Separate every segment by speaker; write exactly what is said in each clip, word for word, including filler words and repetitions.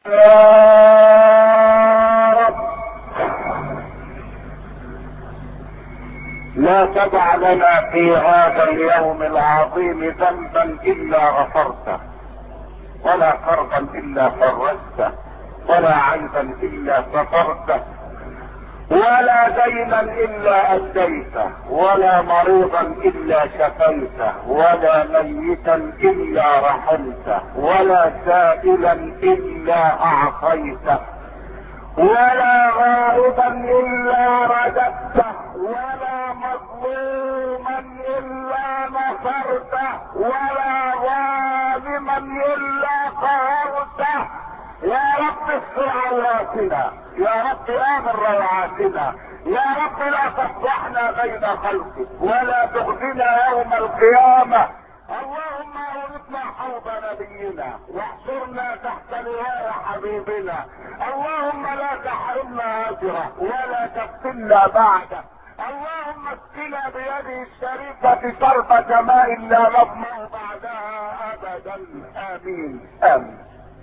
Speaker 1: لا تدع لنا في هذا اليوم العظيم ذنبا الا غفرته، ولا كربا الا فرجته، ولا عيبا الا سترته، ولا دينا الا اديته، ولا مريضا الا شفيته، ولا ميتا الا رحمته، ولا سائلا الا اعطيته، ولا غائبا الا رددته، ولا مظلوما الا نصرته، ولا ظالما الا قهرته. يا رب استر عوراتنا، يا رب امن روعاتنا، يا رب لا تفضحنا بين خلقك ولا تخزنا يوم القيامه. اللهم اورثنا حوض نبينا واحشرنا تحت لواء حبيبنا. اللهم لا تحرمنا اجره ولا تفتنا بعده. اللهم اسقنا بيده الشريفه شربة ماء لا نظمأ بعدها ابدا. امين امين.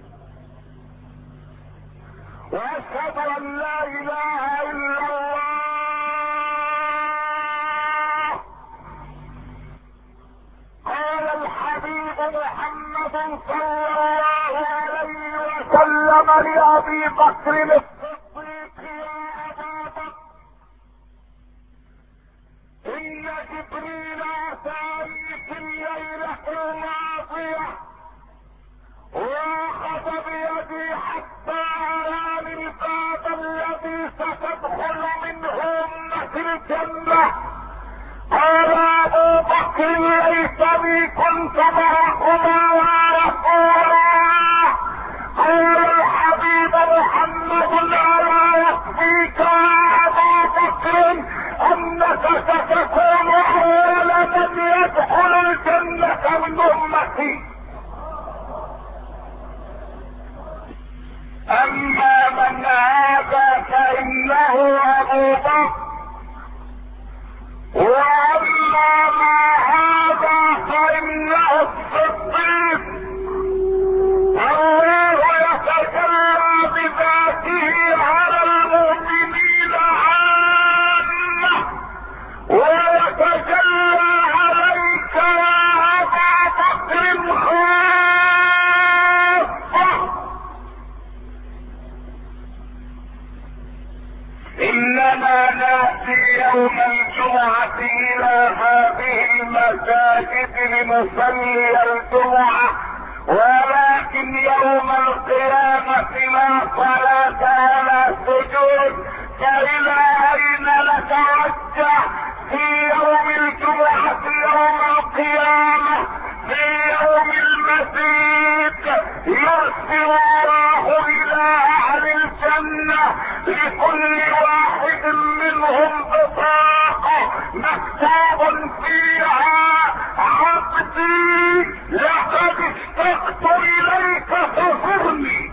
Speaker 1: واشهد ان لا اله الا الله. قال الحبيب محمد صلى الله عليه وسلم لابي بكر الصديق: يا ابا بكر، ان جبريل اتاني في الليله الماضيه واخذ بيدي حتى اراني الباب الذي ستدخل منه امه الجنه. قال ابو بكر: ليتني كنت معكما يا رسول الله. قال الحبيب محمد: الا يكفيك يا ابا بكر انك ستكون اول من يدخل الجنه من امتي. اما من هذا فانه ابو بكر، واما ما هذا فانه الصديق. الله يتجلى بذاته على المؤمنين عامه، ويتجلى عليك يا ابا بكر خاصه. انما ناتي يوم الجمعة الى هذه المساجد لنصلي الجمعة، ولكن يوم القيامة لا صلاة ولا سجود. فإلى أين نتوجه في يوم الجمعة يوم القيامة؟ في يوم المزيد يرسل الله إلى أهل الجنة لكل واحد منهم بطاقة مكتوب فيها: عبدي لقد اشتقت إليك فزرني.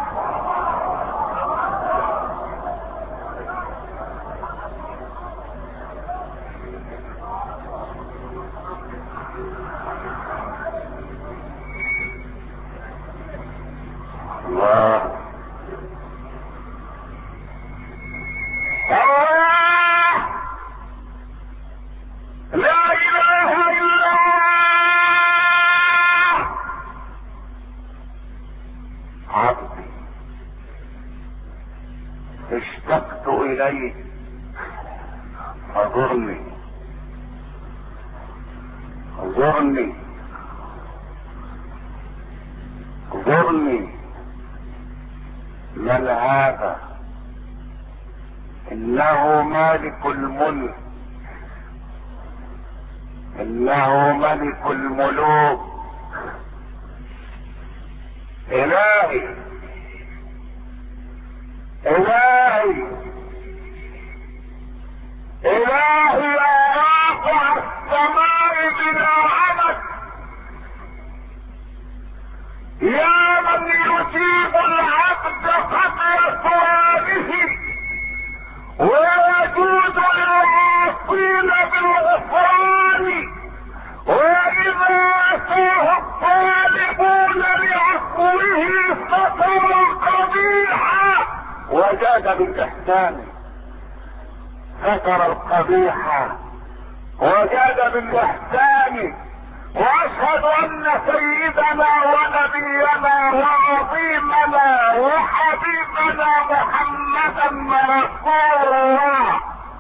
Speaker 1: الله الله لا اله الا الله. عبدي اشتقت اليك فزرني زرني زرني. من هذا؟ انه مالك الملك، انه ملك الملوك. الهي الهي الهي يا رافع السماء بلا عمد، يا من يجيب العبد قبل سؤاله ويجود للعاصين بالغفران، واذا اتوه الطالبون لعفوه فقد وجاد بالاحسان، ستر القبيح وجاد بالاحسان. واشهد ان سيدنا ونبينا وعظيمنا وحبيبنا محمدا رسول الله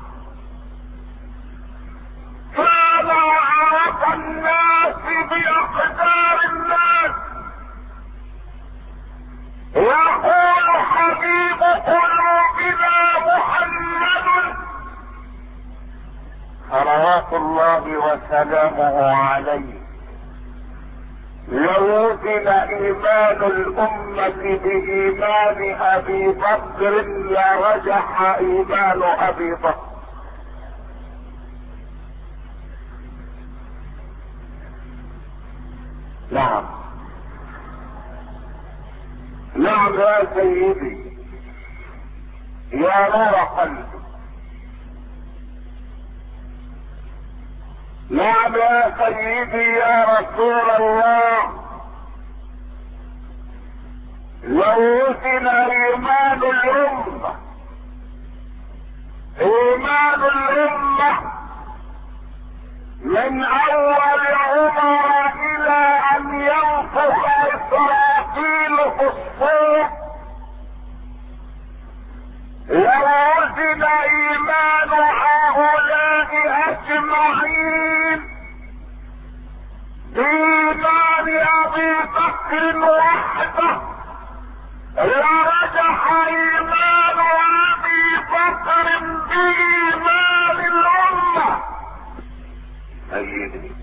Speaker 1: كان اعرف الناس باقدار الناس. يقول حبيب قلوبنا محمد صلوات الله وسلامه عليه: لو وزن ايمان الامة بايمان ابي بكر لرجح ايمان ابي بكر. نعم نعم يا سيدي يا نور قلبي. نعم يا سيدي يا رسول الله. لو وزن ايمان الامة ايمان الامة من اول عمر الى ان ينفخ اسرافيل في الصور، لو وزن ايمان هؤلاء اجمعين بايمان ابي بكر وحده لرجح ايمان ابي بكر بايمان الامه. سيدي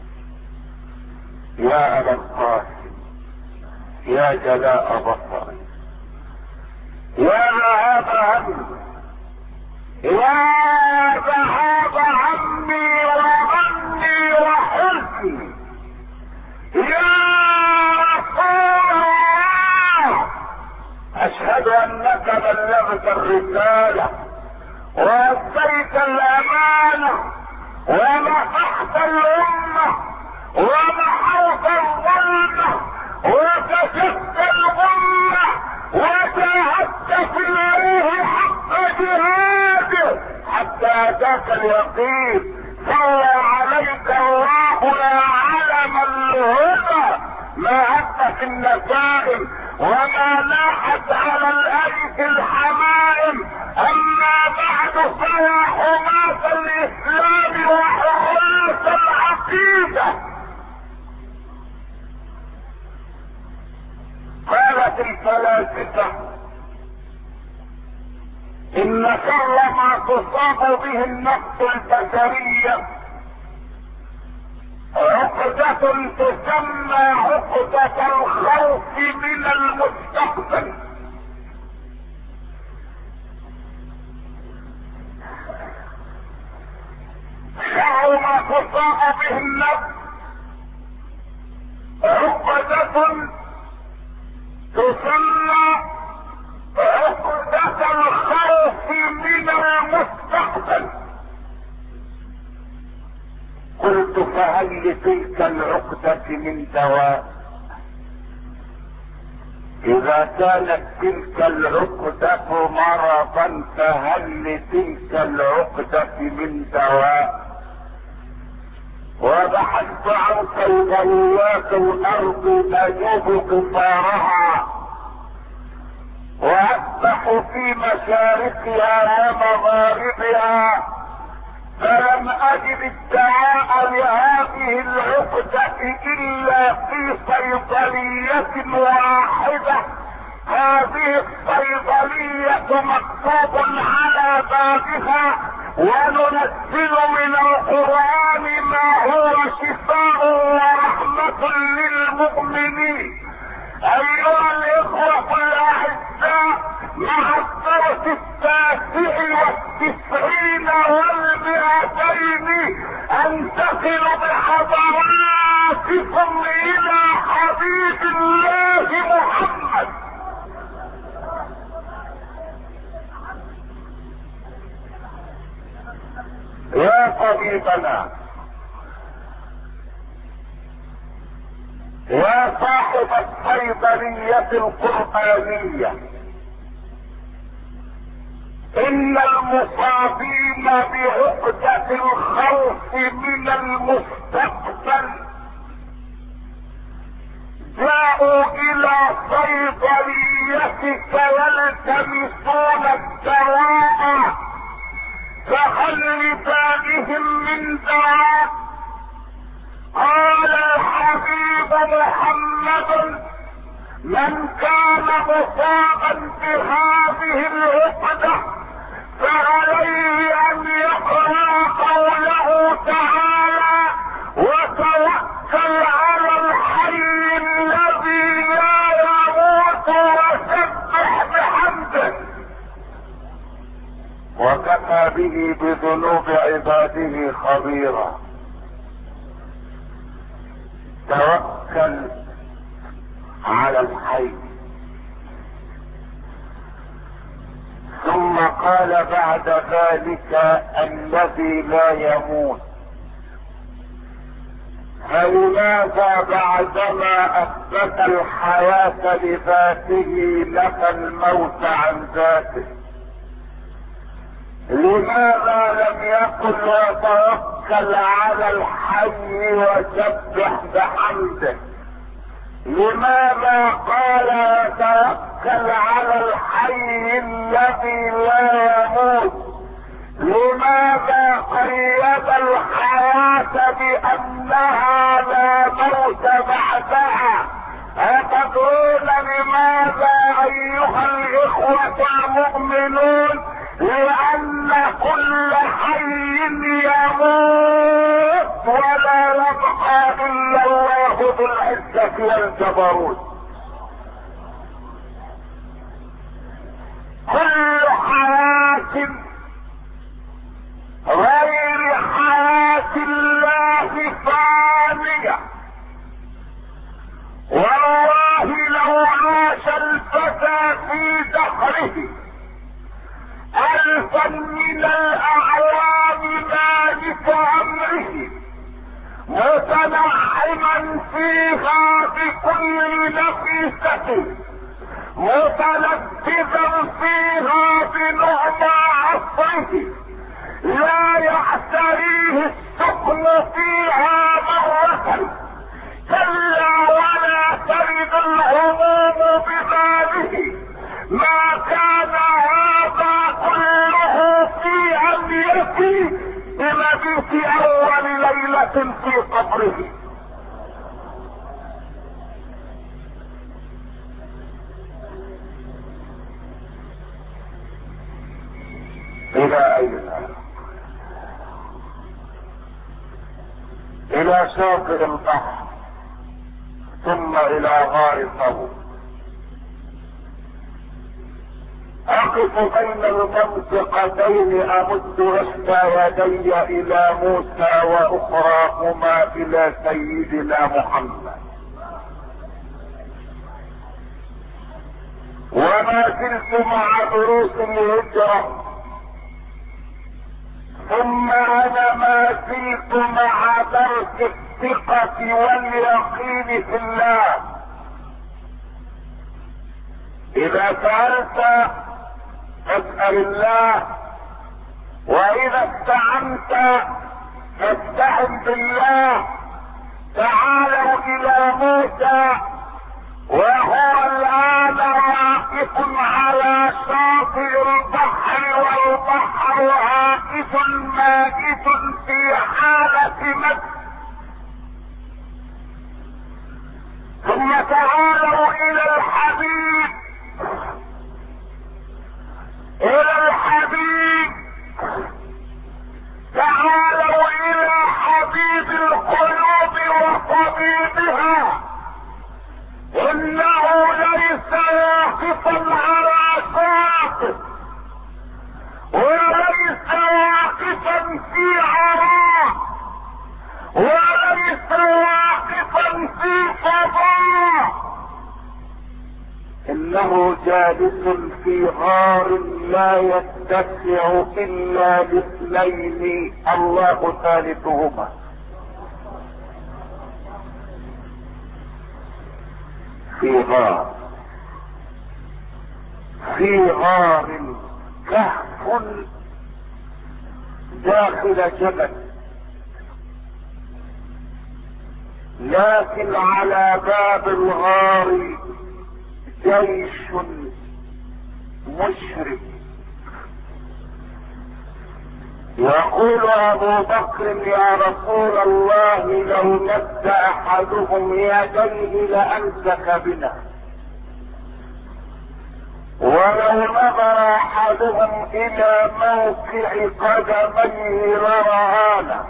Speaker 1: يا ابا القاسم يا جلاء بصري يا ذهاب همي يا ذهاب همي وغمي وحزني يا رسول الله، اشهد انك بلغت الرسالة واديت الامانة ونصحت الامة ومحوت الظلمة وكشفت الغمة وجاهدت في الله حق جهاده حتى اتاك اليقين. صلى عليك الله يا علم الهدى، ما هب في النسائم وما لاحت على الأيس الحمائم. اما بعد فيا حماة الاسلام وحراس العقيدة، قالت الفلاسفة ان شر ما تصاب به النفس البشرية عقدة تسمى عقدة الخوف من المستقبل. شر ما تصاب به النفس عقدة تسمى عقدة الخوف من المستقبل. قلت فهل لتلك العقدة من دواء؟ اذا كانت تلك العقدة مرضا فهل لتلك العقدة من دواء؟ وبحثت عن صيدليات الارض اجوب قصارها واذبح في مشارقها ومغاربها، فلم اجد الدواء لهذه العقدة الا في صيدلية واحدة. هذه الصيدلية مكتوب على بابها: وننزل من القرآن ما هو شفاء ورحمة للمؤمنين. ايها الاخوة الاعزاء، مع الدرس التاسع والتسعين والمئتين انتقل بحضراتكم الى حبيب الله محمد. يا طبيبنا، يا صاحب الصيدلية القرآنية، ان المصابين بعقدة الخوف من المستقبل جاءوا الى صيدليتك يلتمسون الدواء، فهل لبالهم من دواء؟ قال الحبيب محمد: من كان مصابا بهذه العقدة فعليه ان يقرأ قوله تعالى: وتوكل على الحي الذي لا يموت وسبح بحمده. وكفى به بذنوب عباده خبيرا. توكل على الحي. ثم قال بعد ذلك: الذي لا يموت. فلماذا بعدما اثبت الحياة لذاته نفى الموت عن ذاته؟ لماذا لم يقل وتوكل على الحي وسبح بحمده؟ لماذا قال وتوكل على الحي الذي لا يموت؟ لماذا قيد الحياة بأنها لا موت بعدها؟ أتدرون لماذا أيها الإخوة المؤمنون؟ لأن كل حي يموت ولا يبقى إلا الله ذو العزة والجبروت. كل حياة غير حياة الله فانية، والله لو عاش الفتى في دهره ألفا من الأعوام مالك أمره متنعما فيها بكل نفيسة، متلذذا فيها بنعمى عصره، لا يعتريه السكن فيها مرة، كلا ولا ترد الهموم بباله. ما كان هذا كله في أمنيته بمبيت أول ليلة في قبره. إلى أين؟ إلى شاطئ البحر، ثم إلى غار ثور. أقف بين المنطقتين أمد إحدى يدي إلى موسى وأخراهما إلى سيدنا محمد، وما زلت مع دروس الهجرة، ثم أنا ما زلت مع درس الثقة واليقين في الله. إذا سألت فاسأل الله، وإذا استعنت فاستعن بالله. تعالوا إلى موسى وهو الآن واقف على شاطئ البحر، والبحر واقف ماكث في حالة مد. ثم تعالوا إلى الحبيب، إلى الحبيب، تعالوا إلى حبيب القلوب وطبيبها. إنه ليس واقفا على شاطئ، وليس واقفا في عراء، وليس واقفا في فضاء، انه جالس في غار لا يتسع الا لاثنين الله ثالثهما. في غار، في غار كهف داخل جبل، لكن على باب الغار جيش مشرك. يقول ابو بكر يا رسول الله لو مد احدهم يديه لامسك بنا، ولو نظر احدهم الى موقع قدميه لرآنا،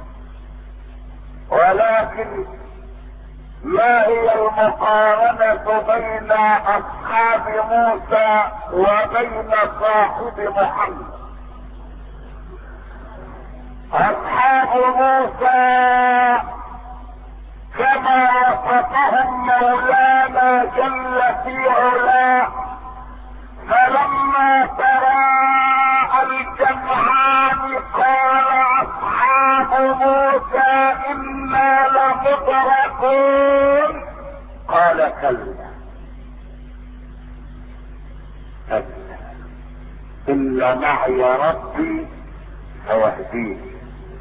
Speaker 1: ولكن ما هي المقارنة بين اصحاب موسى وبين صاحب محمد؟ اصحاب موسى كما وصفهم مولانا جل في علاه، فلما تراءى الجمعان قال اصحاب موسى انا لمدركون، قال كلا كلا ان معي ربي سيهديني.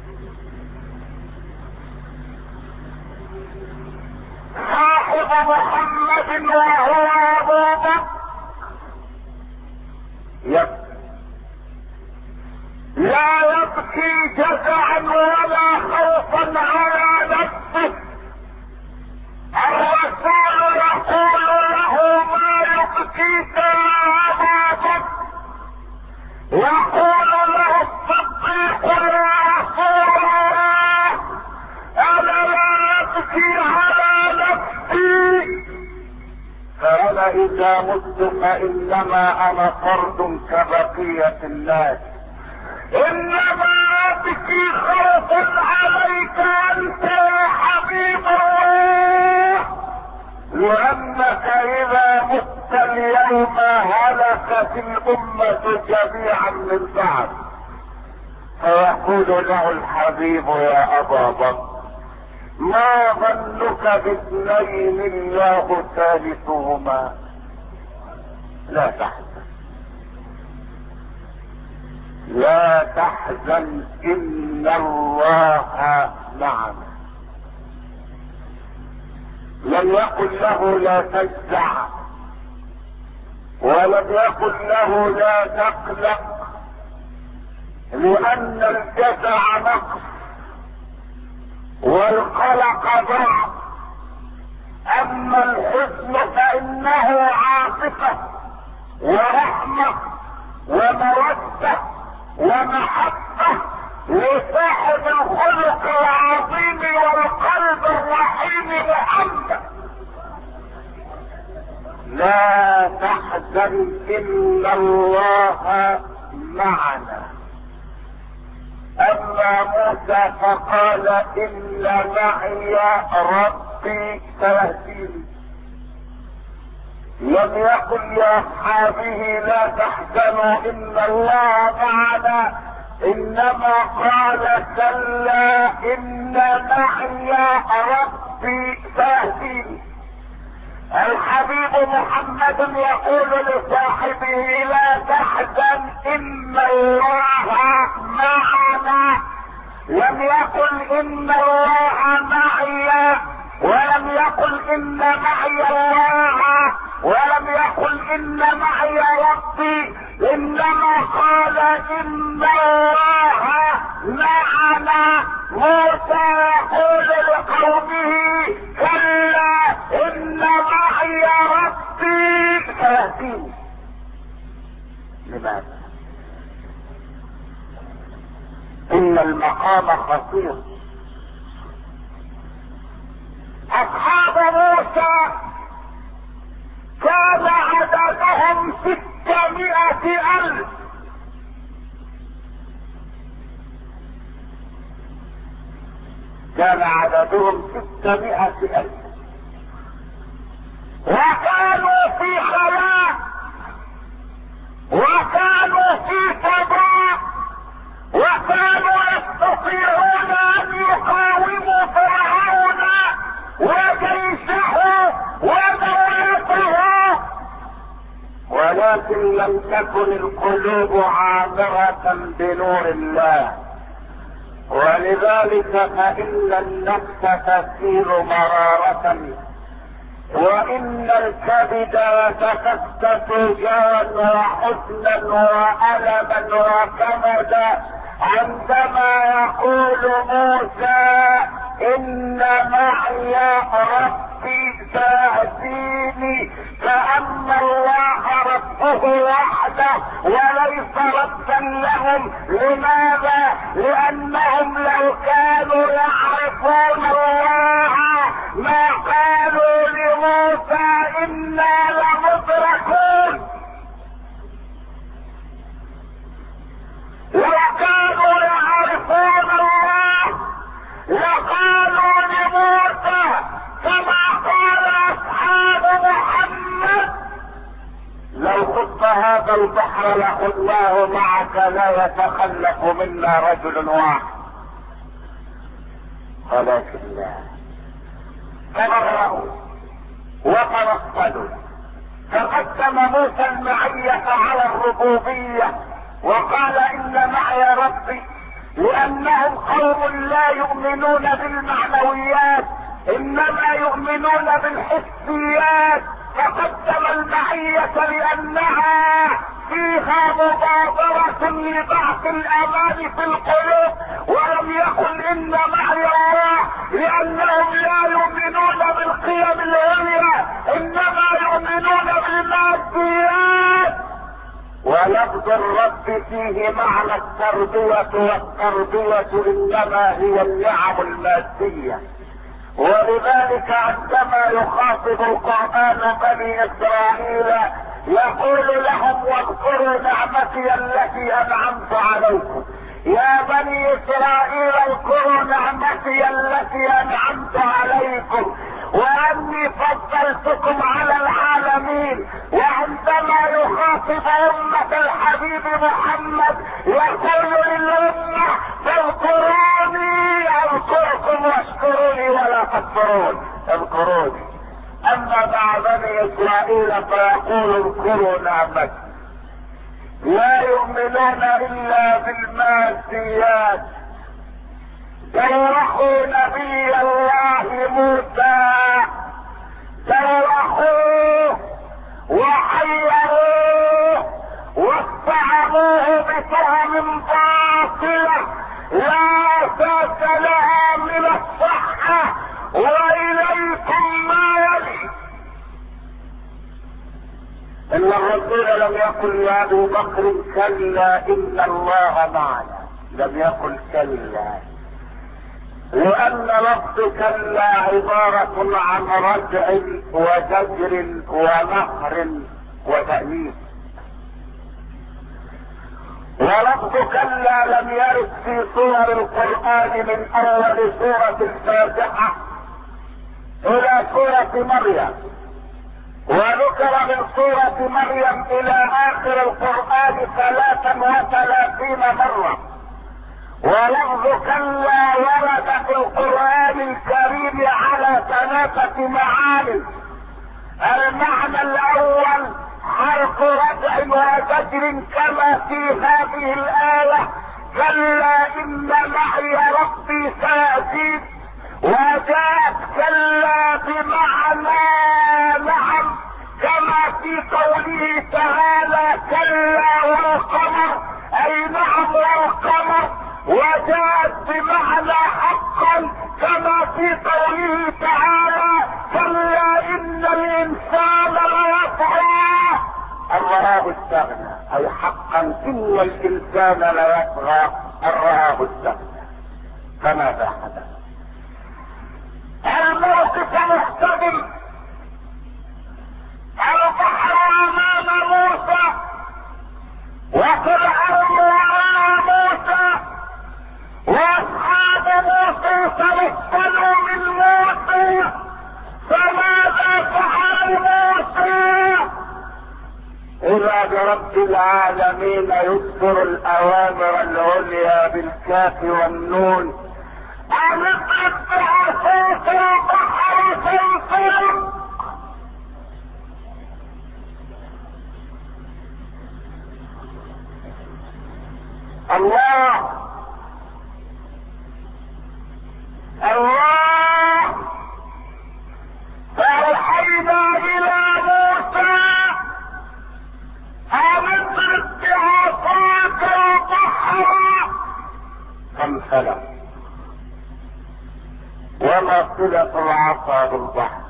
Speaker 1: صاحب محمد وهو ابو بكر يبكي، لا يبكي جزعا ولا خوفا على نفسه. الرسول يقول له ما يبكيك يا ابا بكر، يقول له الصديق يا رسول الله انا لا ابكي على نفسي، فانا اذا مت فانما انا فرد كبقية الناس، انما ابكي خوف عليك انت يا حبيب الله، لانك اذا مت اليوم هلكت الامة جميعا من بعد. فيقول له الحبيب يا ابا بكر ما ظنك باثنين الله ثالثهما؟ لا تحزن لا تحزن ان الله معنا. لم يقل له لا تجزع، ولم يقل له لا تقلق، لان الجزع نقص والقلق ضعف، اما الحزن فانه عاطفة ورحمة ومودة ومحبة لصاحب الخلق العظيم والقلب الرحيم محمد. لا تحزن ان الله معنا. اما موسى فقال ان معي ربي سيهديني، لم يقل لاصحابه لا تحزنوا ان الله معنا، انما قال كلا ان معي ربي سيهديني. الحبيب محمد يقول لصاحبه لا تحزن ان الله معنا، لم يقل ان الله معي، ولم يقل ان معي الله، ولم يقل ان معي ربي، انما قال ان الله معنا. موسى يقول لقومه كلا ان معي ربي سيهديني. لماذا؟ ان المقام خطير. اصحاب موسى كان عددهم ستمائة الف، كان عددهم ستمائة الف، وكانوا في خلاء وكانوا في فضاء، وكانوا يستطيعون ان يقاوموا فرعون وجيشه ودولته، ولكن ولكن لم تكن القلوب عامرة بنور الله، ولذلك فإن النفس تسير مرارة، وإن الكبد يتفتت جوعا وحزنا وألما وكمدا عندما يقول موسى إن معي ربي سيهديني، كأن الله ربه وحده وليس ربا لهم. لماذا؟ لأنهم لو كانوا يعرفون الله ما قالوا لموسى إنا لمدركون. لو كانوا يعرفون الله لقالوا لموسى كما قال أصحاب محمد لو خضت هذا البحر لخضناه معك لا يتخلف منا رجل واحد، ولكن لا، تبرأوا وتنصلوا. فقدم موسى المعية على الربوبية وقال إن معي ربي، لأنهم قوم لا يؤمنون بالمعنويات إنما يؤمنون بالحسيات. فقدم المعية لأنها فيها مبادرة لبعث الأمان في القلوب، ولم يقل إن معي الله لأنهم لا يؤمنون بالقيم العليا إنما يؤمنون بالماديات. ولفظ الرب فيه معنى التربية، والتربية إنما هي النعم المادية. ولذلك عندما يخاطب القرآن بني إسرائيل يقول لهم واذكروا نعمتي التي أنعمت عليكم. يا بني إسرائيل اذكروا نعمتي التي أنعمت عليكم وأني فضلتكم على العالمين. وعندما يخاطب أمة الحبيب محمد يقول للأمة فاذكروني اذكركم واشكروني ولا تكفرون، اذكروني. أما مع بني إسرائيل فيقول اذكروا نعمتي. لا يؤمنون إلا بالماديات. جرحوا نبي الله موسى، جرحوه وحيروه واتهموه بتهم باطلة لا اساس لها من الصحة. وإليكم ما يلي. إن الرسول لم يقل يا أبو بكر كلا إن الله معنا، لم يقل كلا، لأن لفظ كلا عبارة عن رجع وزجر ونهر وتأنيب. ولفظ كلا لم يرد في سور القرآن من أول سورة الفاتحة إلى سورة مريم، وذكر من سورة مريم إلى آخر القرآن ثلاثا وثلاثين مرة. ولفظ كلا ورد في القرآن الكريم على ثلاثة معاني. المعنى الأول حرف رجع وزجر كما في هذه الآية كلا إن معي ربي سيهدين. وجاءت كلا بمعنى نعم كما في قوله تعالى كلا والقمر، أي نعم والقمر. وجاءت بمعنى حقا كما في قوله تعالى كلا إن الإنسان ليطغى أن رآه استغنى، أي حقا إن الإنسان ليطغى أن رآه استغنى. فماذا حدث؟ الموقف محتدم. البحر أمام موسى وفرعون وراء موسى واصحاب موسى تمثلوا من موسى. فماذا فعل موسى؟ إذا برب العالمين يذكر الأوامر العليا بالكاف والنون أن اقطع صوت البحر فانفلق. الله الله فأوحينا إلى موسى أن اضرب بعصاك البحر فانفلق. وما صلة العصا بالبحر؟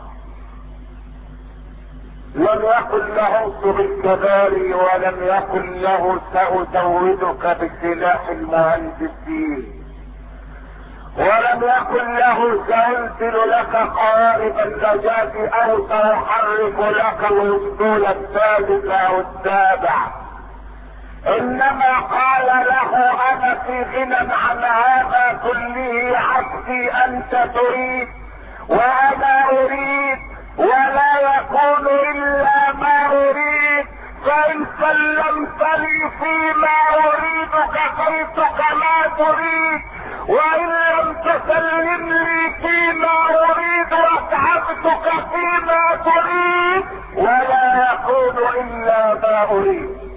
Speaker 1: لم يقل له سر الكباري، ولم يقل له سأزودك بسلاح المهندسين، ولم يقل له سأنزل لك قوارب النجاة او سأحرك لك الاسطول الثالث او السابع، انما قال له انا في غنى عن هذا كله، عبدي انت تريد وانا اريد ولا يكون الا ما اريد، فان سلمتني فيما اريد كفيتك ما تريد، وان لم تسلم لي فيما اريد واتعبتك فيما تريد، ولا يكون الا ما اريد.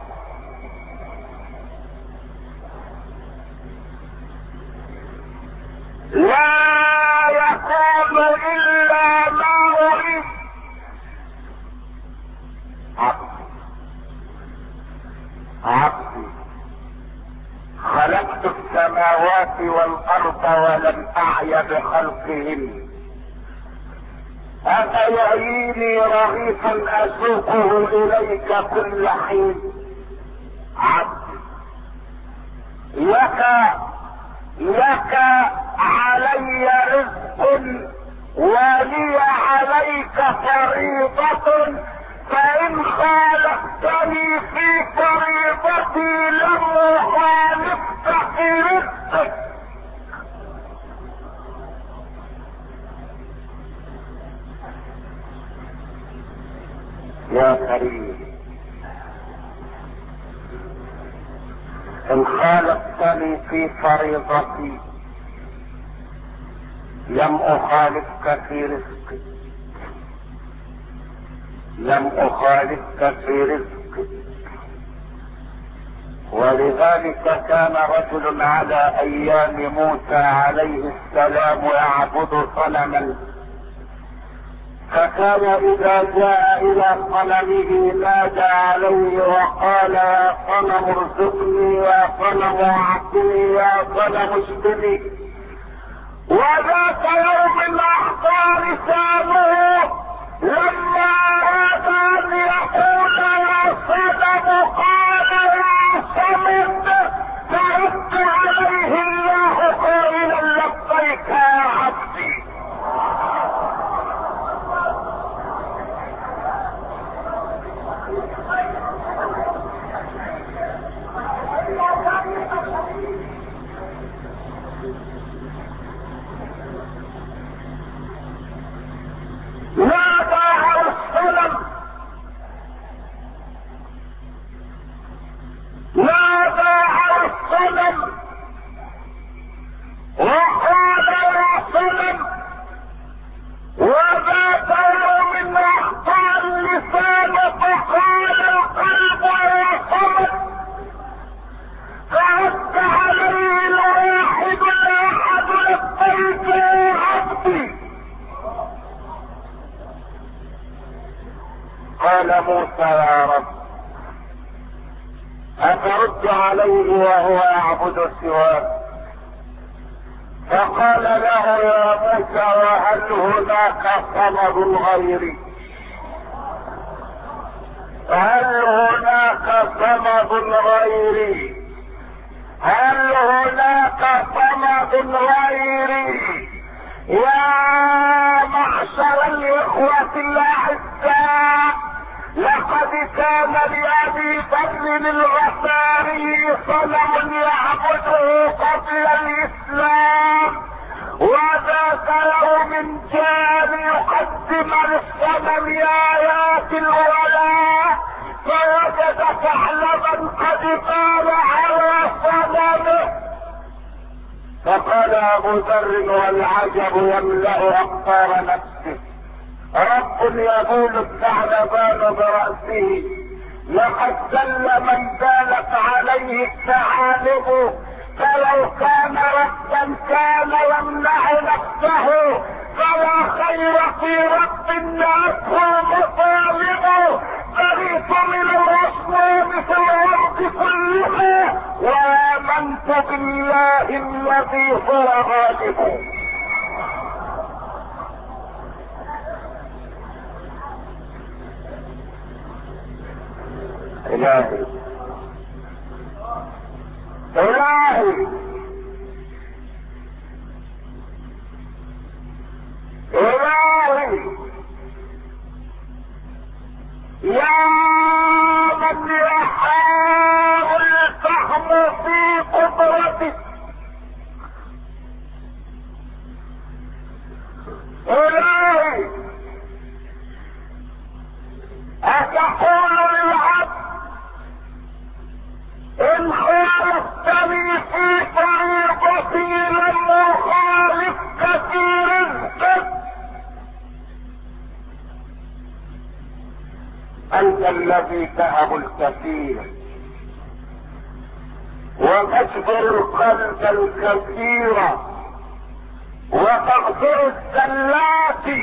Speaker 1: لا يكون الا ما اريد. عبدي عبدي خلقت السماوات والارض ولم اعي بخلقهن، افيعيني رغيفا اسوقه اليك كل حين. عبدي لك لك علي رزق ولي عليك فريضة، فإن خالفتني في فريضتي لم أخالفك في رزقك. يا كريم، إن خالفتني في فريضتي لم أخالفك في رزقك، لم أخالفك في رزقك. ولذلك كان رجل على أيام موسى عليه السلام يعبد صنما، فكان إذا جاء إلى صنمه نادى عليه وقال يا صنم ارزقني، يا صنم اعطني، يا صنم اشفني. وذاك يوم احضر لسانه لما اراد ان يقول يا صنم قال يا صمد، فرد عليه الله قائلا لبيك يا عبدي. نادى على الصنم، نادى على الصنم وقال يا صنم. وذات يوم اخطا اللسان فقال القلب يا صنم، فرد عليه الواحد الاحد لبيك يا عبدي. قال موسى يا رب أترد عليه وهو يعبد سواك؟ فقال له يا موسى وهل هناك صمد غيري؟ هل هناك صمد غيري؟ هل هناك صمد غيري؟ يا معشر الإخوة الأعزاء، لقد كان لأبي بكر الغفاري صنم يعبده قبل الإسلام، وذات يوم كان يقدم للصنم آيات الولاء، فوجد ثعلبا قد قال على صنمه، فقال أبو ذر والعجب يملأ أقطار نفسه، رب يقول الثعلبان برأسه لقد زل من بالت عليه عليه الثعالب، فلو كان ربا كان يمنع نفسه، فلا خير في رب نعته مطالبه. بريت من الاصنام في الارض كلها، وامنت بالله الذي هو غالب. الهي الهي الهي يا من يحاول الفهم في قدرتك، الهي اتقول للعبد ان خالفتني في طريقتي لم اخالفك في رزقك؟ انت الذي تهب الكثير وتجبر القلب الكثير وتغفر الزلات،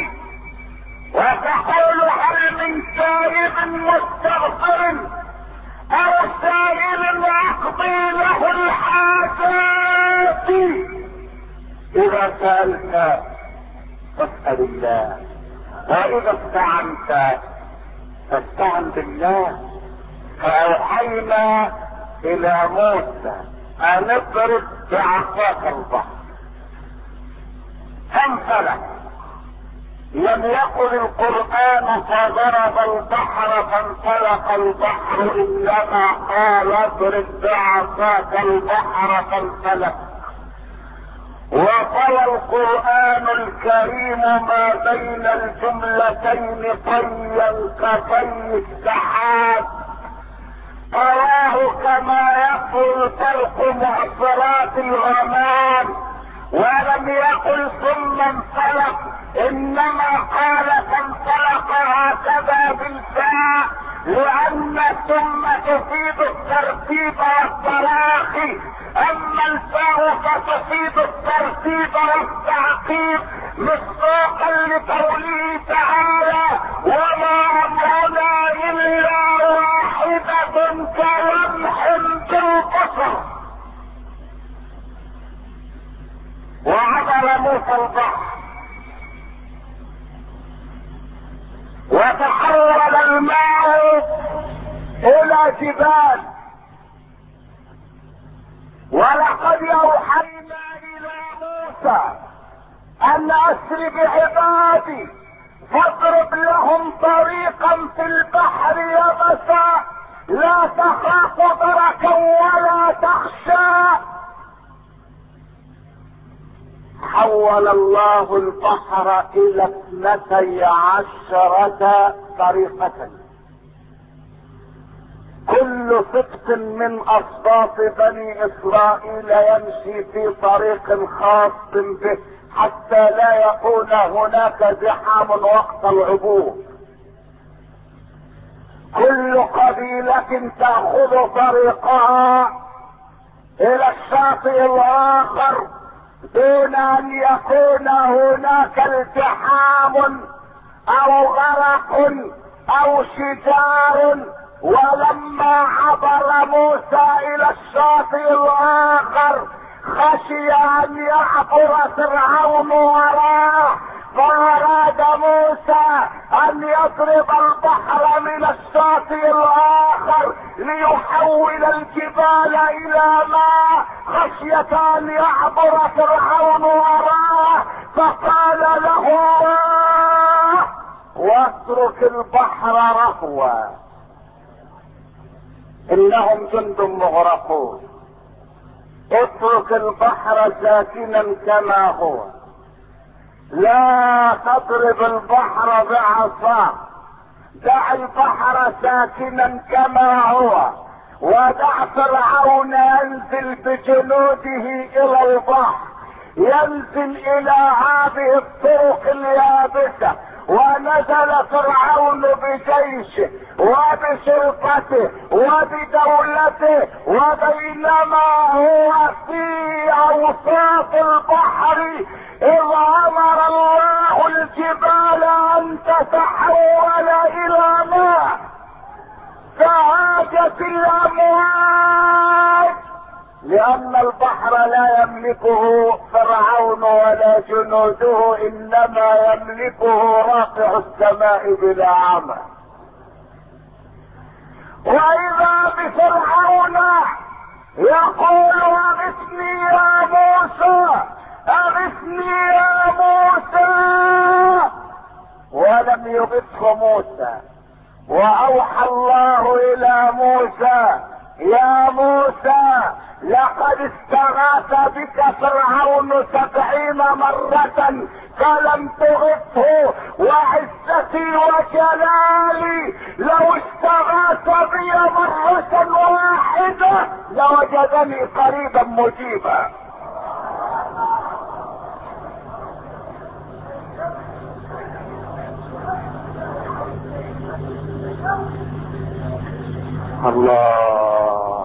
Speaker 1: وتقول هل من تائب مستغفر او سائل واقضي له الحاجات. اذا سألت فاسأل الله، واذا استعنت فاستعن بالله. فاوحينا الى موسى ان اضرب بعصاك البحر فانفلق. لم يقل القرآن فضرب البحر فانفلق البحر، انما قال اضرب بعصاك البحر فانفلق. وقال القرآن الكريم ما بين الجملتين طيا كطي السحاب، تراه كما يقول الفرق معصرات الغمام. ولم يقل ثم انفلق، انما قال فانفلق هكذا بالفاء، لان ثم تفيد الترتيب والتراخي، اما الفاء فتفيد الترتيب والتعقيب، مصداقا لقوله تعالى وما امرنا الا واحدة كلمح بالبصر. وعبر موسى البحر وتحول الماء الى جبال. ولقد اوحينا الى موسى ان اسر بعبادي فاضرب لهم طريقا في البحر يبسا لا تخاف دركا ولا تخشى. حول الله البحر الى اثنتي عشرة طريقة، كل سبط من اسباط بني اسرائيل يمشي في طريق خاص به حتى لا يكون هناك زحام وقت العبور. كل قبيلة تأخذ طريقها الى الشاطئ الاخر دون ان يكون هناك التحام او غرق او شجار. ولما عبر موسى الى الشاطئ الاخر خشي ان يعبر فرعون وراه، فاراد موسى ان يضرب البحر من الشاطئ الاخر ليحول الجبال الى ماء خشية ان يعبر فرعون وراه. فقال له الله واترك البحر رهوا انهم جند مغرقون. اترك البحر ساكنا كما هو، لا تضرب البحر بعصاك، دع البحر ساكنا كما هو، ودع فرعون ينزل بجنوده الى البحر، ينزل الى هذه الطرق اليابسة ونزل فرعون بجيشه وبشرطته وبدولته، وبينما هو في اوساط البحر اذ امر الله الجبال ان تتحول الى ماء فهاجت الامواج، لان البحر لا يملكه فرعون ولا جنوده، انما يملكه رافع السماء بلا عمى. واذا بفرعون يقول اغثني يا موسى اغثني يا موسى، ولم يغثه موسى. واوحى الله الى موسى يا موسى لقد استغاث بك فرعون سبعين مرة فلم تغثه، وعزتي وجلالي لو استغاث بي مرة واحدة لوجدني قريبا مجيبا. الله.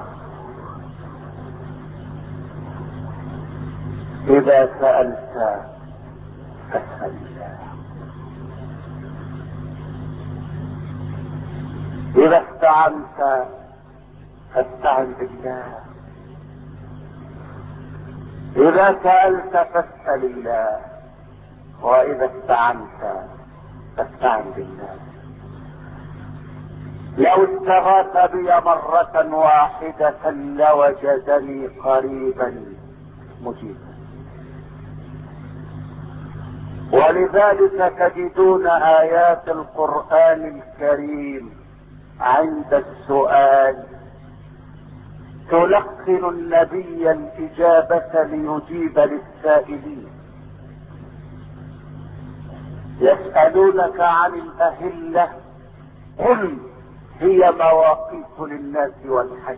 Speaker 1: إذا سألت فاسأل الله، إذا استعنت فاستعن بالله، إذا سألت فاسأل الله، وإذا استعنت فاستعن بالله. لو استغاث بي مرة واحدة لوجدني قريبا مجيبا. ولذلك تجدون آيات القرآن الكريم عند السؤال تلقن النبي الإجابة ليجيب للسائلين. يسألونك عن الأهلة قل هي مواقيت للناس والحج.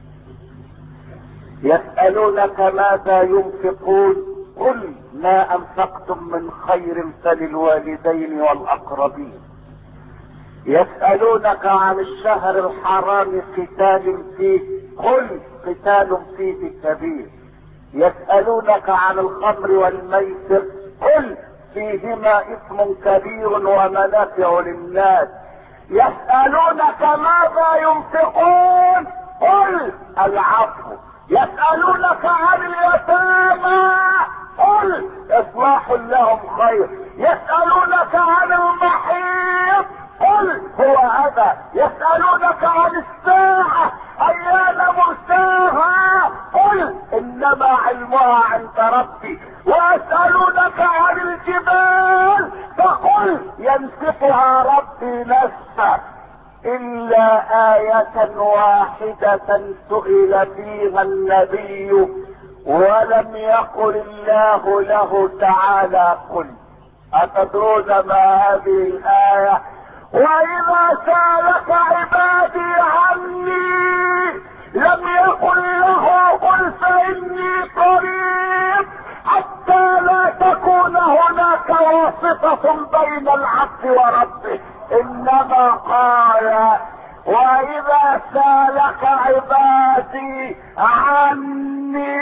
Speaker 1: يسألونك ماذا ينفقون قل ما انفقتم من خير فللوالدين والاقربين. يسألونك عن الشهر الحرام قتال فيه قل قتال فيه كبير. يسألونك عن الخمر والميسر قل فيهما اثم كبير ومنافع للناس. يسألونك ماذا ينفقون قل العفو. يسألونك عن اليتامى قل اصلاح لهم خير. يسألونك عن المحيط قل هو هذا. يسألونك عن الساعة ايان مرساها قل انما علمها عند ربي. ويسألونك عن الجبال فقل ينسفها ربي نسفا. الا آية واحدة سئل فيها النبي ولم يقل الله له تعالى قل. اتدرون ما هذه الآية؟ واذا سألك عبادي عني لم يقل له قل فاني قريب حتى لا تكون هناك واسطة بين العبد وربه، انما قال واذا سالك عبادي عني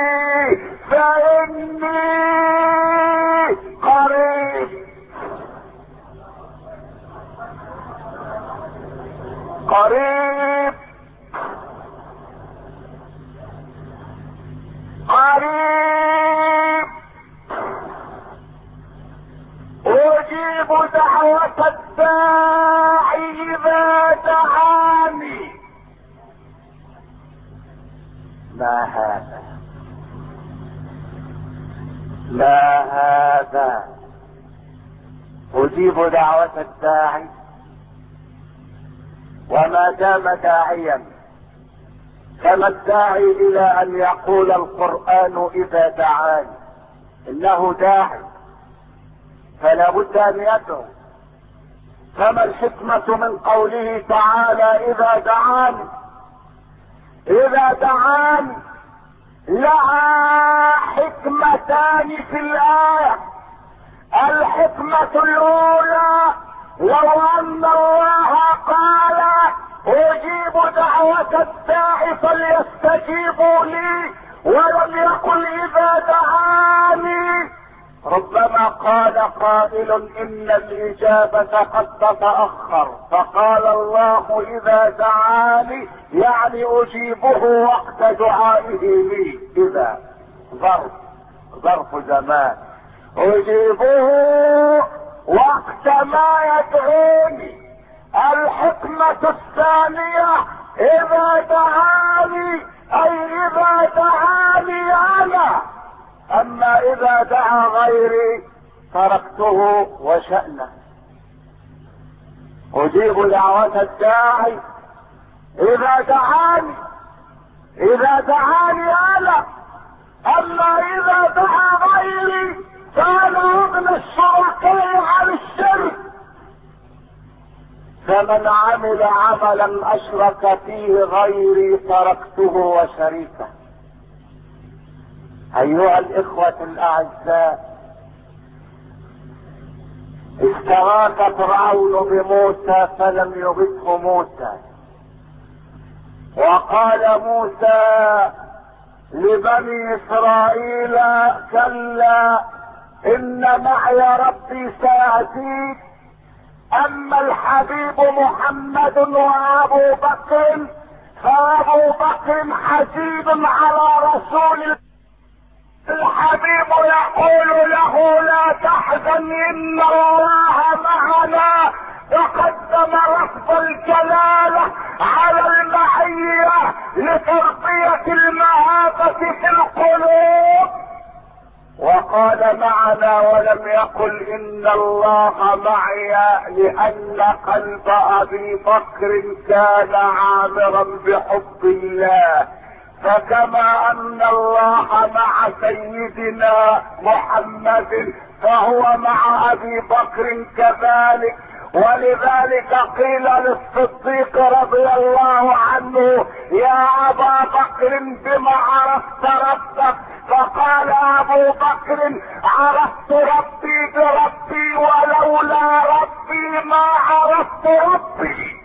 Speaker 1: فاني قريب. قريب قريب اجيب دعوة الداعي اذا دعاني. ما هذا ما هذا اجيب دعوة الداعي وما دام داعيا كما الداعي الى ان يقول القرآن اذا دعاني انه داعي فلا بد ان يدعو. فما الحكمة من قوله تعالى اذا دعاني؟ اذا دعاني لها حكمتان في الآية. الحكمة الاولى لو ان الله قال اجيب دعوة الداعي فليستجيبوا لي ولم يقل اذا دعاني، ربما قال قائل ان الاجابة قد تتأخر، فقال الله اذا دعاني يعني اجيبه وقت دعائه لي. اذا ظرف ظرف زمان، اجيبه وقت ما يدعوني. الحكمة الثانية اذا دعاني اي اذا دعاني انا، اما اذا دعا غيري تركته وشأنه. اجيب دعوة الداعي اذا دعاني اذا دعاني انا، اما اذا دعا غيري فانا ابن الشركاء عن الشرك. فمن عمل عملا اشرك فيه غيري تركته وشريكه. ايها الاخوة الاعزاء، استغاث فرعون بموسى فلم يغثه موسى، وقال موسى لبني اسرائيل كلا ان معي ربي سيهدين. اما الحبيب محمد وابو بكر فابو بكر حسيب على رسول الله. الحبيب يقول له لا تحزن ان الله معنا، وقدم لفظ الجلالة على المعية لتربية المهابة في القلوب، وقال معنا ولم يقل ان الله معي، لان قلب ابي بكر كان عامرا بحب الله. فكما ان الله مع سيدنا محمد فهو مع ابي بكر كذلك. ولذلك قيل للصديق رضي الله عنه يا ابا بكر بما عرفت ربك؟ فقال ابو بكر عرفت ربي بربي ولولا ربي ما عرفت ربي.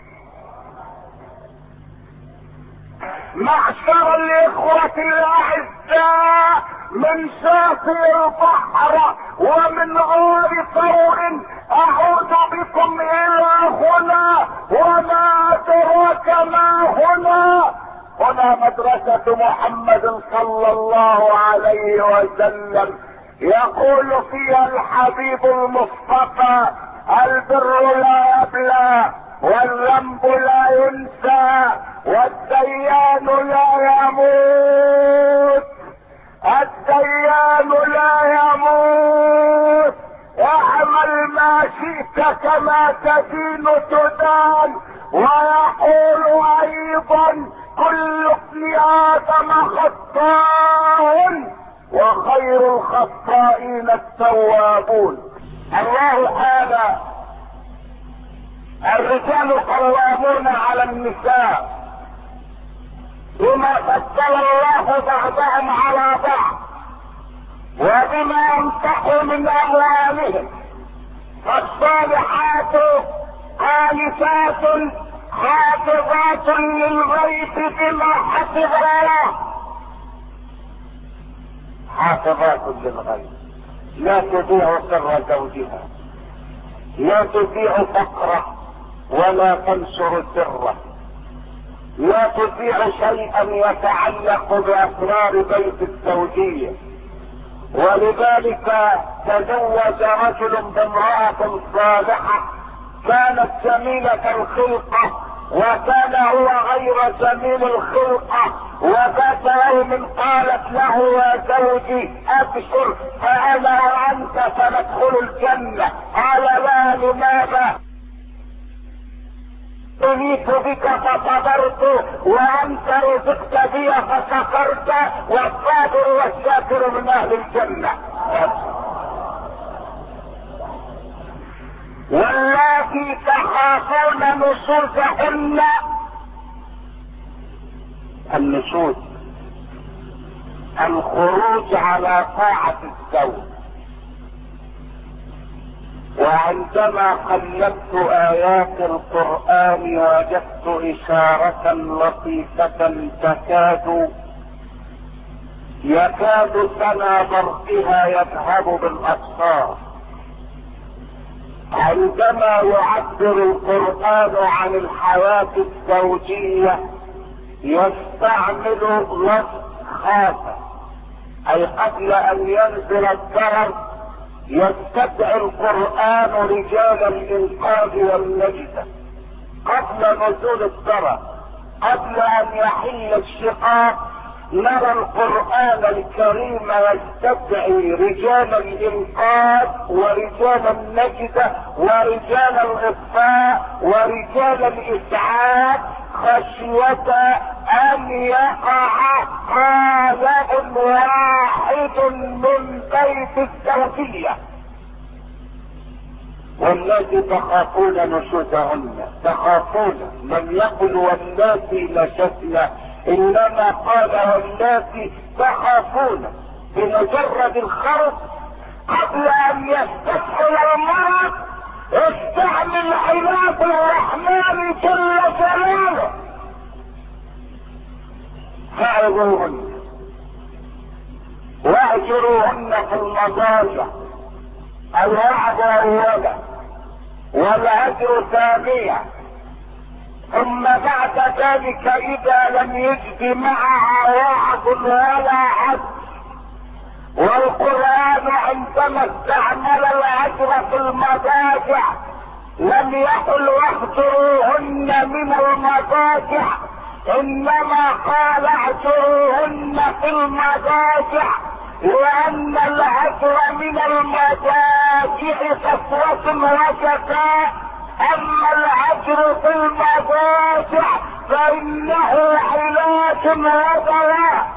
Speaker 1: معشر الاخوة الاعزاء، من شاطئ البحر ومن غار ثور اعود بكم الى هنا، وما ادراك ما هنا. هنا مدرسة محمد صلى الله عليه وسلم، يقول فيها الحبيب المصطفى البر لا يبلى والذنب لا ينسى والديان لا يموت. الديان لا يموت، اعمل ما شئت كما تدين تدان. ويقول ايضا كل ابن ادم خطاء وخير الخطائين التوابون. الله قال الرجال قوامون على النساء بما فضل الله بعضهم على بعض وبما انفقوا من اموالهم. فالصالحات قانتات حافظات للغيب بما حفظ الله. حافظات للغيب، لا تضيع سر زوجها، لا تضيع فقره ولا تنشر سره، لا تضيع شيئا يتعلق باسرار بيت الزوجيه. ولذلك تزوج رجل بامرأة صالحة كانت جميلة الخلقة وكان هو غير جميل الخلقة. وذات يوم قالت له يا زوجي ابشر فانا وانت سندخل الجنة. قال لا، لماذا؟ أريد بك فصبرت وأنت رزقت بي فشكرت، والصابر والشاكر من أهل الجنة. واللاتي تخافون نشوزهن، النشوز الخروج على طاعة الزوج، وعندما قلبت آيات القرآن وجدت إشارة لطيفة تكاد يكاد سنا برقها يذهب بالأبصار. عندما يعبر القرآن عن الحياة الزوجية يستعمل لفظ خاصة، أي قبل أن ينزل الضرر يستدعي القرآن رجال الإنقاذ والنجدة قبل نزول الضرر، قبل أن يحل الشقاق. نرى القرآن الكريم يستدعي رجال الإنقاذ ورجال النجدة ورجال الإطفاء ورجال الإسعاف خشية أن يقع قارئ واحد من بيت الزوجية. واللاتي تخافون نشوزهن، تخافون، لم يقل واللاتي نشزن، انما قال واللاتي تخافون. بمجرد الخوف قبل ان يستدخل المرض استعمل عباد الرحمن جل جلاله. فاعذوهن واهجروهن في المضاجع، الوعد اولا والهجر ثانيا، ثم بعد ذلك اذا لم يجد معها وعد ولا عد. والقرآن عندما استعمل الهجر في المضاجع لم يقل واهجروهن من المضاجع، انما قال اهجروهن في المضاجع، لان الهجر من المضاجع قسوة وجفاء، اما الهجر في المضاجع فانه علاج ودواء.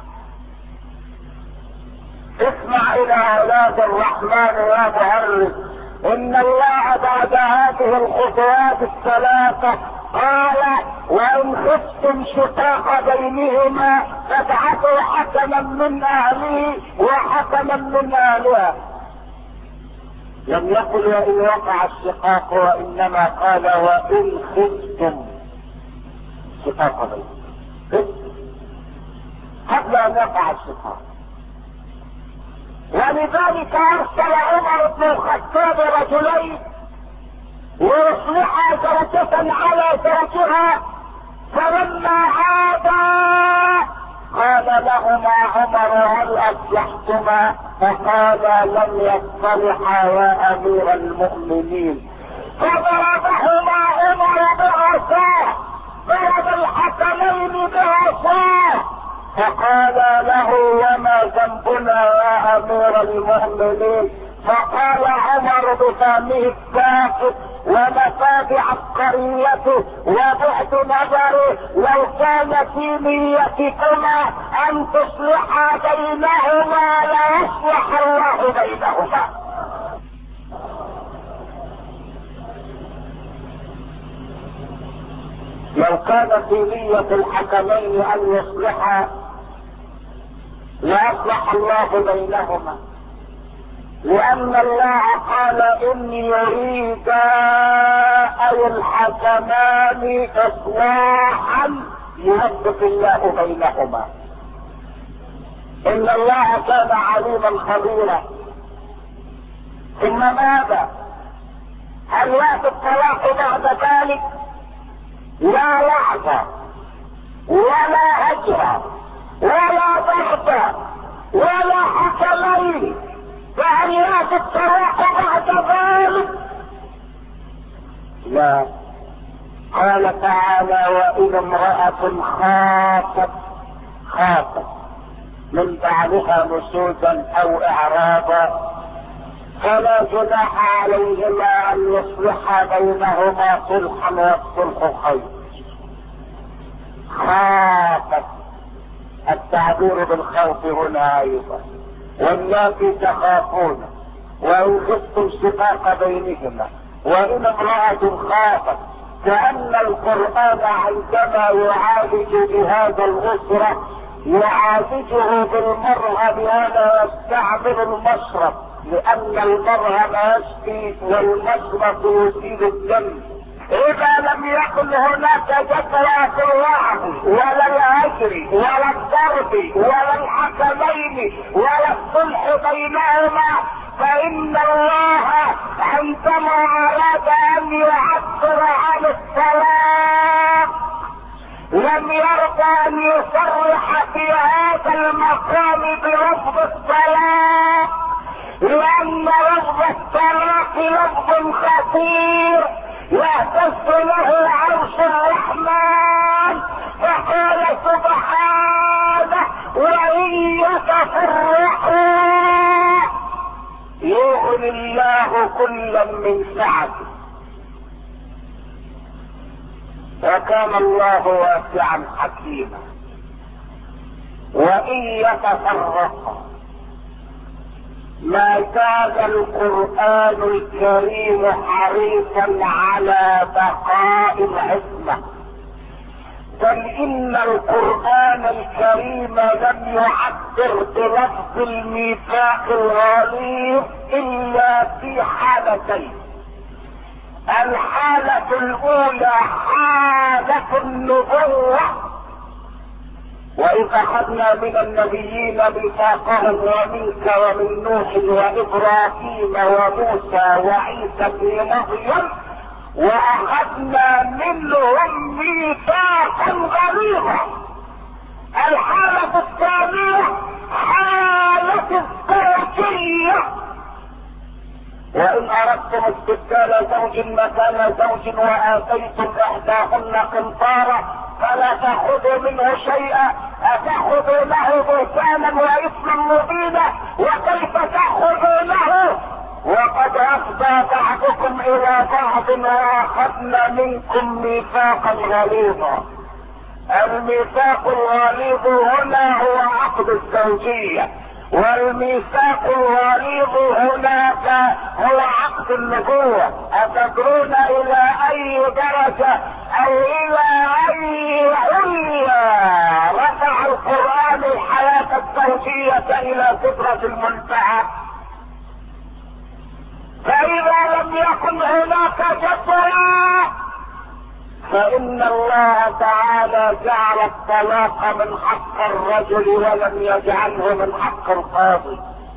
Speaker 1: اسمع الى اولاد الرحمن يا مهرس، ان الله بعد هذه الخطوات الثلاثة قال وان خفتم شقاق بينهما فابعثوا حكما من اهله وحكما من اهلها. لم يقل وان وقع الشقاق، وانما قال وان خفتم شقاق بينهما قبل ان يقع الشقاق. ولذلك ارسل عمر بن الخطاب رجلين ويصلحا زوجة على زوجها، فلما عادا قال لهما عمر هل اصلحتما؟ فقالا لم يصطلحا يا امير المؤمنين. فضربهما عمر بعصاه، ضرب الحكمين بعصاه، فقال له وما ذنبنا يا امير المؤمنين؟ فقال عمر بفهمه الساكت ومفاد عبقريته وبعد نظره لو كان في نيتكما ان تصلحا بينهما ليصلح الله بينهما. لو كان في نية الحكمين ان يصلحا ليصلح الله بينهما، لان الله قال ان يريد اي الحكمان اصلاحا يوفق الله بينهما. ان الله كان عليما خبيرا. ثم ماذا؟ هل ياتي الطلاق بعد ذلك؟ لا لحظة ولا هجرة ولا ضغطة ولا حكمين، فهل ياتي الطلاق بعد ذلك؟ لا. قال تعالى وإذا امرأة خافت خافت من بعدها نشوزا او اعراضا فلا جناح عليهما ان يصلحا بينهما صلحا والصلح خير. خافت، التعبير بالخوف هنا ايضا. واللاتي تخافون وان خفتم شقاق بينهما وان امرأة خافت، كأن القرآن عندما يعالج بهذا الأسرة يعالجه بالمرأة بهذا يستعمل المشرب لان المرهم يشفي والمشرق يزيل الدم. اذا لم يكن هناك جدوى في الوعظ ولا الهجر ولا الضرب ولا الحكمين ولا الصلح بينهما، فان الله عندما اراد ان يعبر عن الطلاق لم يرضى ان يصرح في هذا المقام بلفظ الطلاق، لان لفظ الطلاق لفظ خطير يهتز له عرش الرحمن، فقال سبحانه وان يتفرقوا يغني الله كلا من سعته. وكان الله واسعا حكيما. وان يتفرقا ما كان القرآن الكريم حريصا على بقاء العصمة، بل ان القرآن الكريم لم يعبر بلفظ الميثاق الغليظ الا في حالتين. الحالة الاولى حالة النبوة، واذ اخذنا من النبيين ميثاقهم ومنك ومن نوح وابراهيم وموسى وعيسى ابن مريم واخذنا منهم ميثاقا غليظا. الحالة الثانية حالة الزوجية، وان اردتم استبدال زوج مكان زوج واتيتم احداهن قنطارا فلا تاخذوا منه شيئا اتاخذونه بهتانا واثما مبينا، وكيف تاخذونه وقد افضى بعضكم الى بعض واخذنا منكم ميثاقا غليظا. الميثاق الغليظ هنا هو عقد الزوجيه، والميثاق الغليظ هناك هو عقد النبوة. أتدرون إلى أي درجة أو إلى أي عليا رفع القرآن الحياة الزوجية إلى سدرة المنتهى؟ فإذا لم يكن هناك جدوى فإن الله تعالى جعل الطلاق من حق الرجل ولم يجعله من حق القاضي.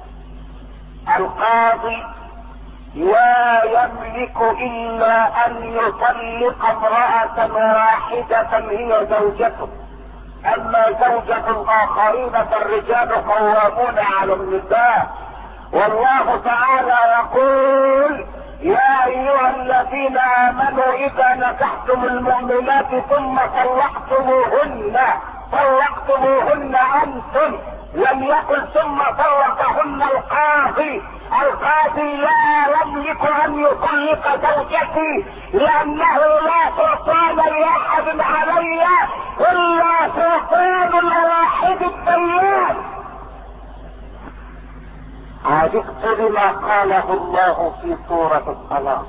Speaker 1: القاضي لا يملك إلا أن يطلق امرأة واحدة هي زوجته، أما زوجة الآخرين فالرجال قوامون على النساء. والله تعالى يقول يا ايها الذين امنوا اذا نكحتم المؤمنات ثم طلقتموهن طلقتموهن انتم، لم يقل ثم طلقهن القاضي. القاضي لا يملك ان يطلق زوجتي لانه لا سلطان لاحد علي الا سلطان الواحد الديان. عجبت بما قاله الله في سورة الطلاق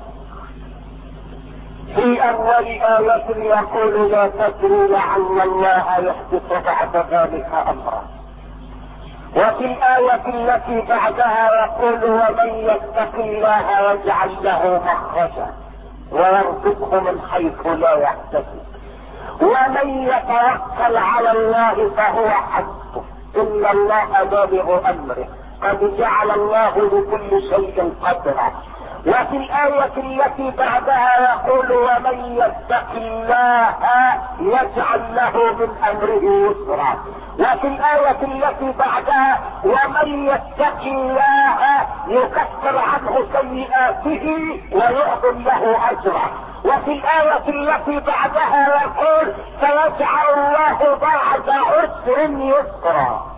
Speaker 1: في اول آية يقول لا تدري لعل الله يحدث بعد ذلك امرا، وفي الآية التي بعدها يقول ومن يتق الله يجعل له مخرجا ويرزقه من حيث لا يحتسب ومن يتوكل على الله فهو حسبه ان الله بالغ امره قد جعل الله لكل شيء قدرا. وفي الآية التي بعدها يقول ومن يتق الله يجعل له من امره يسرا. وفي الآية التي بعدها ومن يتق الله يكفر عنه سيئاته ويعظم له اجرا. وفي الآية التي بعدها يقول فيجعل الله بعد عسر يسرا.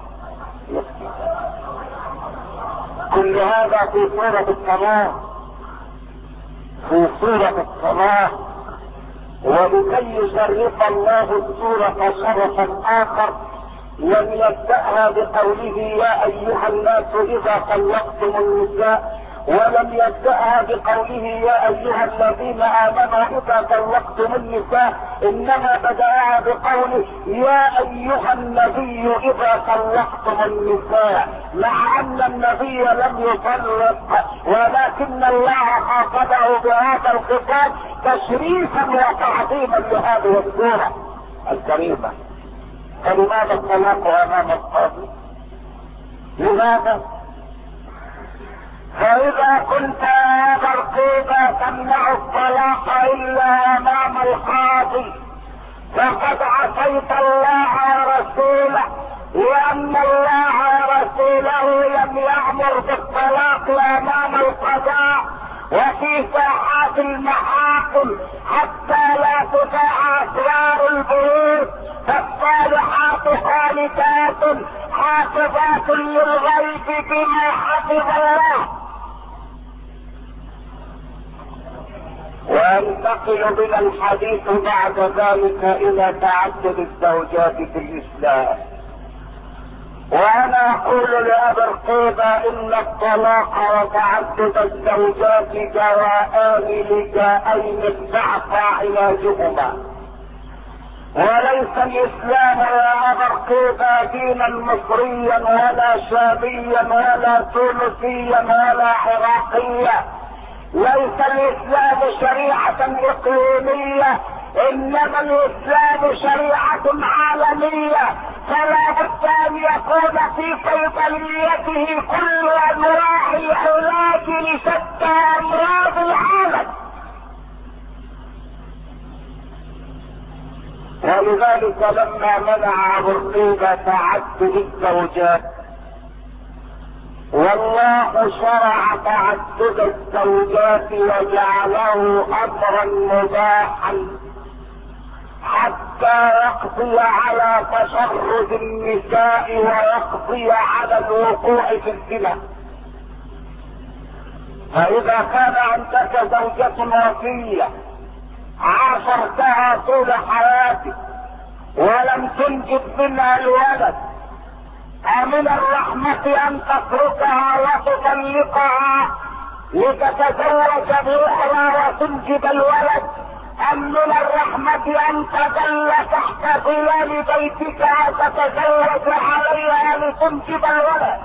Speaker 1: كل هذا في سورة الطلاق في سورة الطلاق ولكي يشرف الله السورة شرفا آخر لم يبدأها بقوله يا أيها الناس إذا طلقتم النساء ولم يبدأها بقوله يا ايها الذين امنوا اذا طلقتم النساء، انما بدأها بقوله يا ايها النبي اذا طلقتم النساء، مع ان النبي لم يطلق، ولكن الله خاطبه بهذا الخطاب تشريفا وتعظيما لهذه السورة الكريمة. فلماذا الطلاق امام القاضي؟ لماذا؟ فإذا كنت يا برقيبة تمنع الطلاق إلا أمام القاضي فقد عصيت الله ورسوله، لأن الله ورسوله لم يأمر بالطلاق أمام القضاء وفي ساحات المحاكم حتى لا تذاع أسرار البيوت، فالصالحات خالدات حافظات للغيب بما حفظ الله. وينتقل بنا الحديث بعد ذلك الى تعدد الزوجات في الاسلام. وانا اقول لابي رقيبة ان الطلاق وتعدد الزوجات دواءان لداءين استعصى علاجهما، وليس الاسلام يا ابا رقيبة دينا مصريا ولا شاميا ولا تونسيا ولا عراقيا، ليس الاسلام شريعة اقليمية، انما الاسلام شريعة عالمية، فلا بد ان يكون في صيدليته كل انواع العلاج لشتى امراض العالم. ولذلك لما منع ابو رقيبة تعدد الزوجات والله شرع تعدد الزوجات وجعله امرا مباحا حتى يقضي على تشرد النساء ويقضي على الوقوع في الزنا. فاذا كان عندك زوجة وفية عاشرتها طول حياتك ولم تنجب منها الولد، أمن الرحمة أن تتركها وتطلقها لتتزوج بأخرى وتنجب الولد، أم من الرحمة أن تظل تحت ظلال بيتك وتتزوج عليها لتنجب الولد؟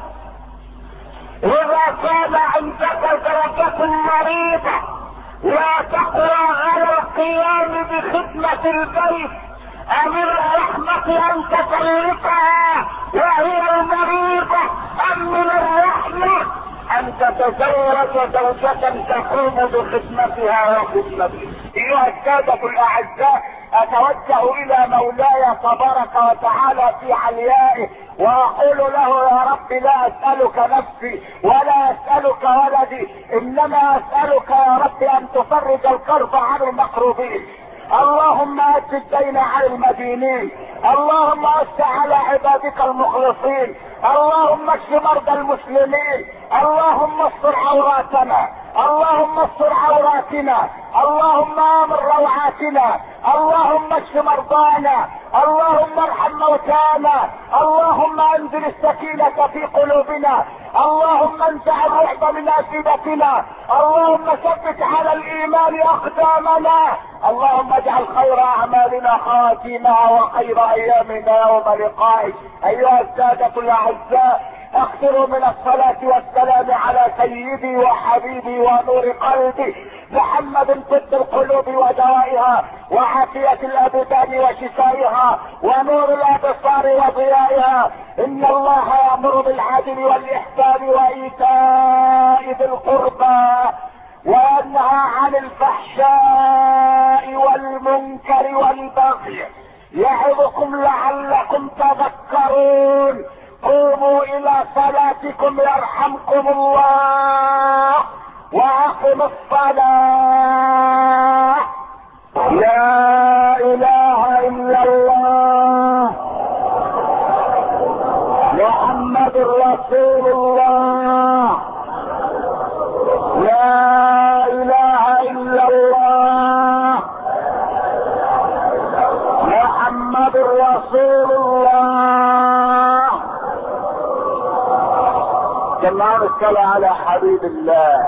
Speaker 1: إذا كان عندك زوجة مريضة لا تقوى على القيام بخدمة البيت، أمن الرحمة أن تطلقها وهي المريضة، أم من الرحمة أن تتزوج زوجة تقوم بخدمتها وخدمتها؟ أيها السادة الأعزاء، أتوجه إلى مولاي تبارك وتعالى في عليائه وأقول له يا رب لا أسألك نفسي ولا أسألك ولدي، إنما أسألك يا رب أن تفرج الكرب عن المكروبين. اللهم اد الدين على المدينين، اللهم وسع على عبادك المخلصين، اللهم اشف مرضى المسلمين، اللهم استر عوراتنا، اللهم استر عوراتنا، اللهم امن روعاتنا، اللهم اشف مرضانا، اللهم ارحم موتانا، اللهم انزل السكينة في قلوبنا، اللهم انزع الرعب من افئدتنا، اللهم ثبت على الايمان اقدامنا، اللهم اجعل خير اعمالنا خواتيمها وخير ايامنا يوم لقائك. ايها السادة الاعزاء، اكثروا من الصلاة والسلام على سيدي وحبيبي ونور قلبي محمد طب القلوب ودوائها وعافية الابدان وشفائها ونور الابصار وضيائها. ان الله يأمر بالعدل والاحسان وايتاء ذي القربى وينهى عن الفحشاء والمنكر والبغي يعظكم لعلكم تذكرون. قوموا الى صلاتكم يرحمكم الله واقم الصلاة. لا اله الا الله محمد رسول الله. لا اله الا الله محمد رسول الله. سمعوا الصلاة على حبيب الله.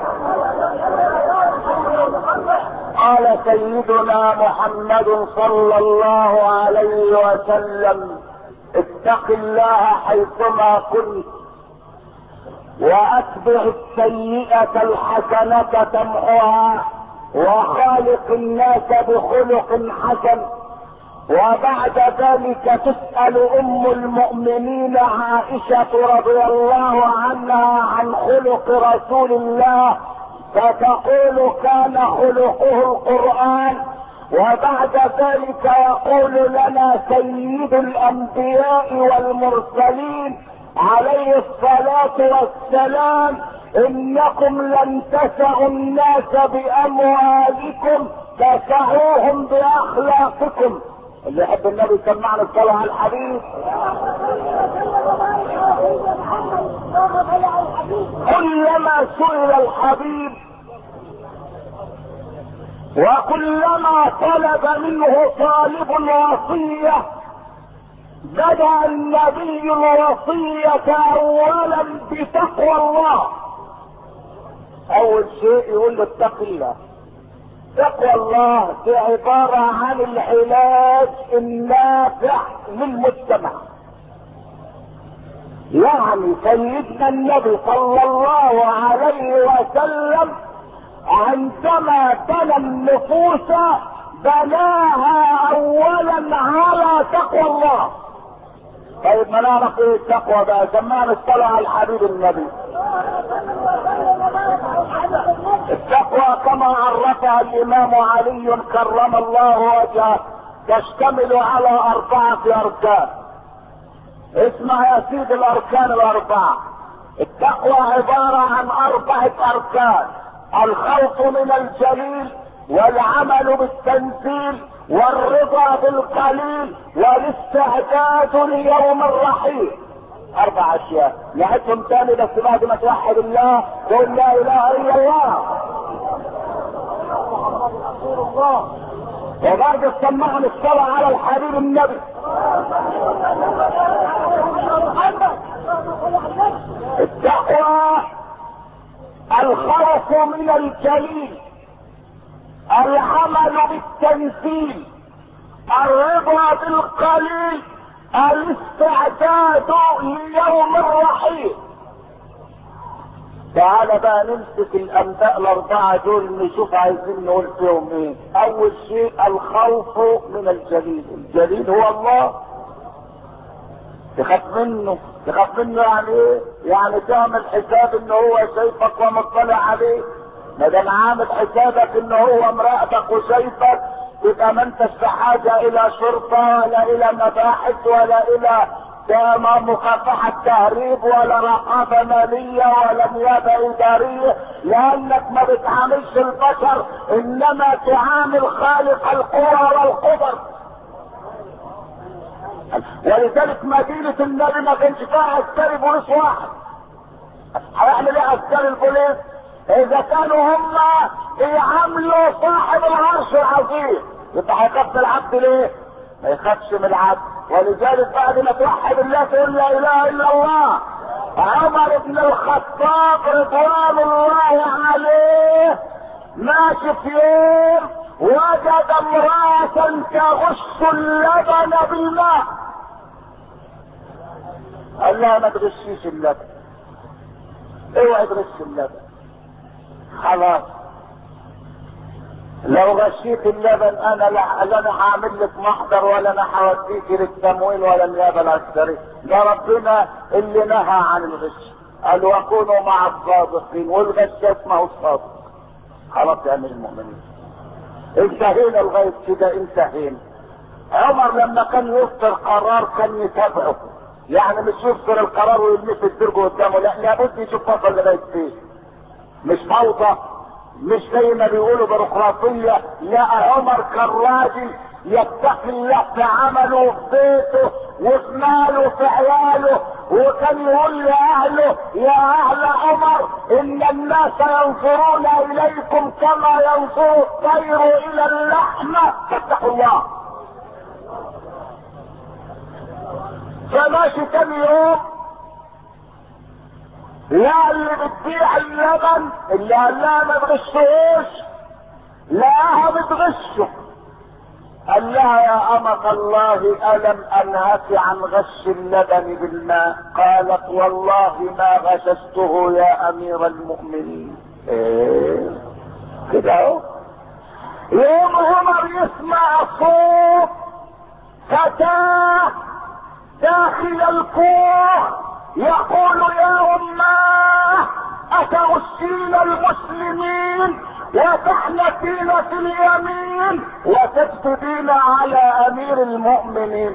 Speaker 1: قال سيدنا محمد صلى الله عليه وسلم: اتق الله حيثما كنت واتبع السيئة الحسنة تمحوها وخالق الناس بخلق حسن. وبعد ذلك تسأل ام المؤمنين عائشة رضي الله عنها عن خلق رسول الله، فتقول: كان خلقه القرآن. وبعد ذلك يقول لنا سيد الانبياء والمرسلين عليه الصلاة والسلام: انكم لن تسعوا الناس باموالكم، تسعوهم باخلاقكم. اللي يحب النبي سمعنا الصلاة على الحبيب. كلما سئل الحبيب وكلما طلب منه طالب الوصية بدأ النبي الوصية اولا بتقوى الله. اول شيء يقول له اتق الله. تقوى الله دي عبارة عن العلاج النافع للمجتمع. يعني سيدنا النبي صلى الله عليه وسلم عندما بنى النفوس بناها اولا على تقوى الله. طيب ما نعرف ايه التقوى بقى؟ سمعنا الصلاة على الحبيب النبي. التقوى كما عرفها الامام علي كرم الله وجهه تشتمل على اربعة اركان. اسمع يا سيدي الاركان الاربعة. التقوى عبارة عن اربعة اركان: الخوف من الجليل، والعمل بالتنزيل، والرضا بالقليل، والاستعداد ليوم الرحيل. اربع اشياء. نعدهم تاني بس بعد ما توحد الله قول لا اله الا الله. وبعد سمعنا الصلاة على الحبيب النبي. التقوى الخوف من الجليل، العمل بالتنزيل، الرضا بالقليل، الاستعداد ليوم الرحيل. تعال بقى نمسك الانباء الاربعة دول نشوف عايزين نقول فيهم ايه. اول شيء الخوف من الجليل. الجليل هو الله. تخاف منه. تخاف منه يعني ايه؟ يعني تعمل حساب ان هو شايفك ومطلع عليك. ما دام عامل حسابك ان هو مراقبك وشايفك يبقى ما انتش في حاجه الى شرطه ولا الى مباحث ولا الى مكافحه تهريب ولا رقابه ماليه ولا نيابه اداريه، لانك ما بتعاملش البشر انما تعامل خالق القوى والقدر. ولذلك مدينه النبي ما كانش فيها عسكري بوليس واحد. هيعمل ايه عسكري البوليس اذا كانوا هم بيعاملوا صاحب العرش العظيم؟ يبقى هيخاف من العبد ليه؟ ما يخافش من العبد. ولذلك بعد ما توحد الله تقول لا اله الا الله. عمر بن الخطاب رضوان الله عليه ماشي في يوم وجد امرأة تغش اللبن بالماء. قال لها ما تغشيش اللبن، اوعي تغش اللبن. خلاص لو غشيت اللبن انا لا انا هعمل لك محضر ولا انا هوديك للتموين ولا النيابه العسكريه. ده ربنا اللي نهى عن الغش، قال وكونوا مع الصادقين، والغش اسمه الصادق. خلاص يا امير المؤمنين انتهينا لغايه كده انتهينا. عمر لما كان يصدر قرار كان يتابعه، يعني مش يصدر القرار ويلمس الدرج قدامه، لا لابد يشوف فصل لغايه فيه. مش فوضى، مش زي ما بيقولوا بيروقراطيه. لا، عمر كان راجل يتقي الله في عمله في بيته وفي ماله وفي عياله، وكان يقول لاهله يا اهل عمر ان الناس ينظرون اليكم كما ينظر الطير الى اللحمه فاتقوا الله. فماشي تاني يوم لا اللي بتبيع اللبن اللي قال لها ما تغشوش لقاها بتغشه، قال لها يا أمة الله ألم أنهك عن غش اللبن بالماء؟ قالت والله ما غششته يا أمير المؤمنين. ايه كده اهو. يوم عمر يسمع صوت فتاة داخل الكوخ يقول يا أماه أتغشين المسلمين وتحنثين في اليمين وتكذبين على أمير المؤمنين؟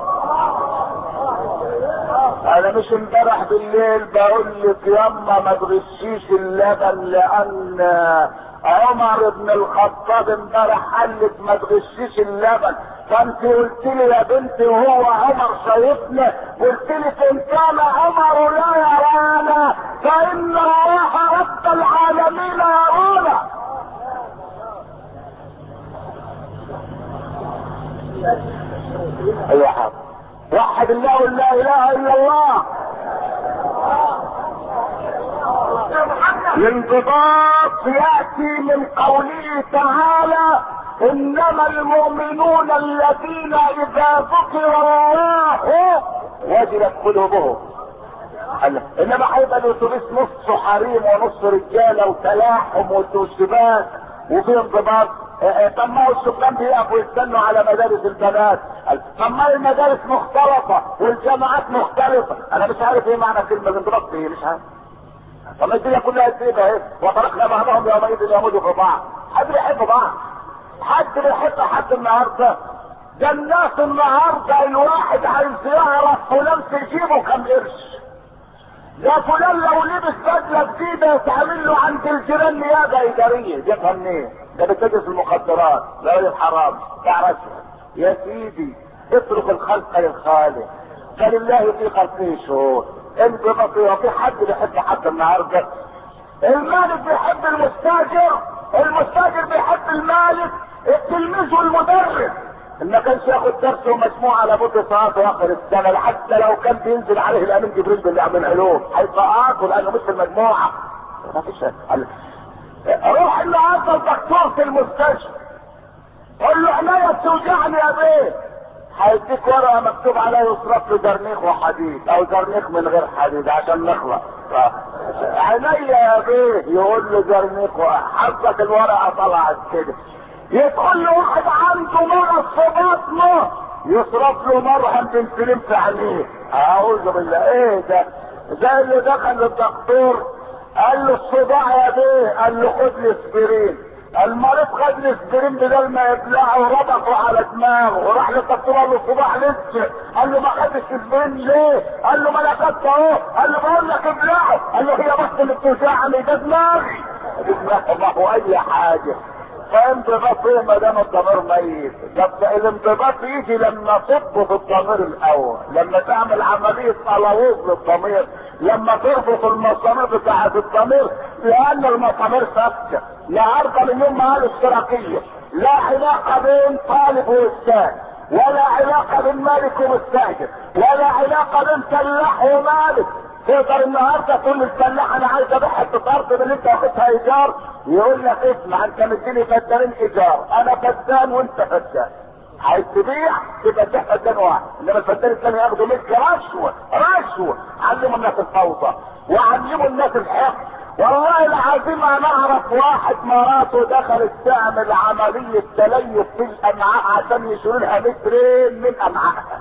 Speaker 1: انا مش امبارح بالليل بقول لك ياما ما تغشيش اللبن لان عمر بن الخطاب امبارح قال لك ما تغشيش اللبن، فانت قلت لي يا بنتي وهو عمر شايفنا، قلت لك ان كان عمر لا يرانا فان الله رب العالمين يرانا. ايوه حاضر. وحد الله ولا اله الا الله. الانضباط ياتي من قوله تعالى انما المؤمنون الذين اذا ذكر الله وجلت قلوبهم. انما هيبقى الاتوبيس نص حريم ونص رجاله وتلاحم وتوشبات وفي انضباط. طب ما هو السكان بيقفوا يستنوا على مدارس البنات، طب ما المدارس مختلطه والجامعات مختلفه. انا مش عارف ايه معنى كلمه الانضباط دي، مش عارف. طب الدنيا كلها تسيبها اهي وطرقنا بعضهم يومئذ يموتوا في بعض. حد بيحب بعض؟ حد بيحب حد النهارده؟ ده الناس النهارده الواحد عايز يعرف فلان تجيبه كم قرش، ده فلان لو لبس بدله جديده يتعمل له عند الجيران نيابه اداريه. جابها منين؟ ده بتدرس المخدرات، لا الحرام بتاع رشوه. يا سيدي اترك الخلق للخالق، فلله في خلقه شهور. انت بطيء. في حد بيحب حد النهارده؟ المالك بيحب المستاجر، المستاجر بيحب المالك، التلميذ والمدرس. ما كانش ياخد درس ومسموع على بطء ساعات واخر السنه، حتى لو كان بينزل عليه الامين جبريل باللي عمل علوم هيسقطه لانه مش في المجموعه. ما فيش. روح النهارده الدكتور في المستشفى قول له عينيا بتوجعني يا بيه، هيديك ورقه مكتوب عليها يصرف له زرنيخ وحديد او زرنيخ من غير حديد عشان نخلص. عينيا يا بيه يقول له زرنيخ، حظك الورقه طلعت كده. يدخل له واحد عنده مرض في بطنه يصرف له مرهم بنسلين في عينيه. اعوذ بالله. ايه ده؟ زي اللي دخل للدكتور قال له الصداع يا بيه، قال له خد لي اسبرين. المريض خد لي اسبرين بدل ما يبلعه وربطه على دماغه وراح للدكتور قال له الصداع لسه، قال له ما خدتش اسبرين ليه؟ قال له ما انا خدت اهو، قال له بقول لك ابلعه، قال له هي بس اللي بتوجعني ده دماغي. دماغه ما هو اي حاجه. فانضباط ايه ما دام الضمير ميت؟ الانضباط يجي لما تصب في الضمير الاول، لما تعمل عمليه تلوث للضمير، لما تربط المسامير بتاعت الضمير، لان المسامير ثابته. النهارده اليوم معاه الاشتراكيه لا علاقه بين طالب واستاذ، ولا علاقه بين مالك ومستاجر، ولا علاقه بين فلاح ومالك. تقدر النهارده تقول للفلاح انا عايز ابيع حته ارض من اللي انت واخدها ايجار، يقول لك اسمع انت مديني فدانين ايجار، انا فدان وانت فدان، عايز تبيع تبقى تبيع فدان واحد، انما الفدان الثاني ياخدوا ملك رشوه رشوه. علموا الناس الفوضى وعلموا الناس الحقد. والله العظيم انا اعرف واحد مراته دخلت تعمل عمليه تليف في الامعاء عشان يشيلوا لها مترين من امعائها،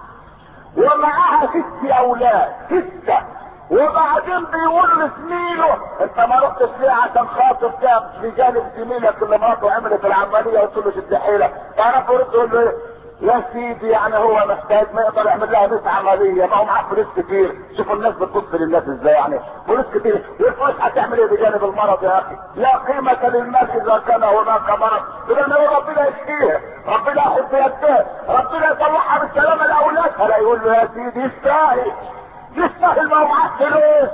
Speaker 1: ومعاها ست اولاد سته، وبعدين بيقول لزميله انت ما رحتش ليه عشان خاطر كام في جانب زميلك اللي مراته عملت العمليه وقلت له شد حيلك؟ تعرف يرد يقول له يا سيدي يعني هو محتاج ما يقدر يعمل لها مئة عمليه، ما هو معاه فلوس كتير. شوفوا الناس بتبص للناس ازاي، يعني فلوس كتير، الفلوس هتعمل ايه بجانب المرض يا اخي؟ لا قيمه للمال اذا كان هناك مرض، بدل ما ربنا يشفيها، ربنا ياخد بيدها، ربنا يطلعها بالسلامه لاولادها. لا يقول له يا سيدي يستاهل يستاهل ما هو معاه فلوس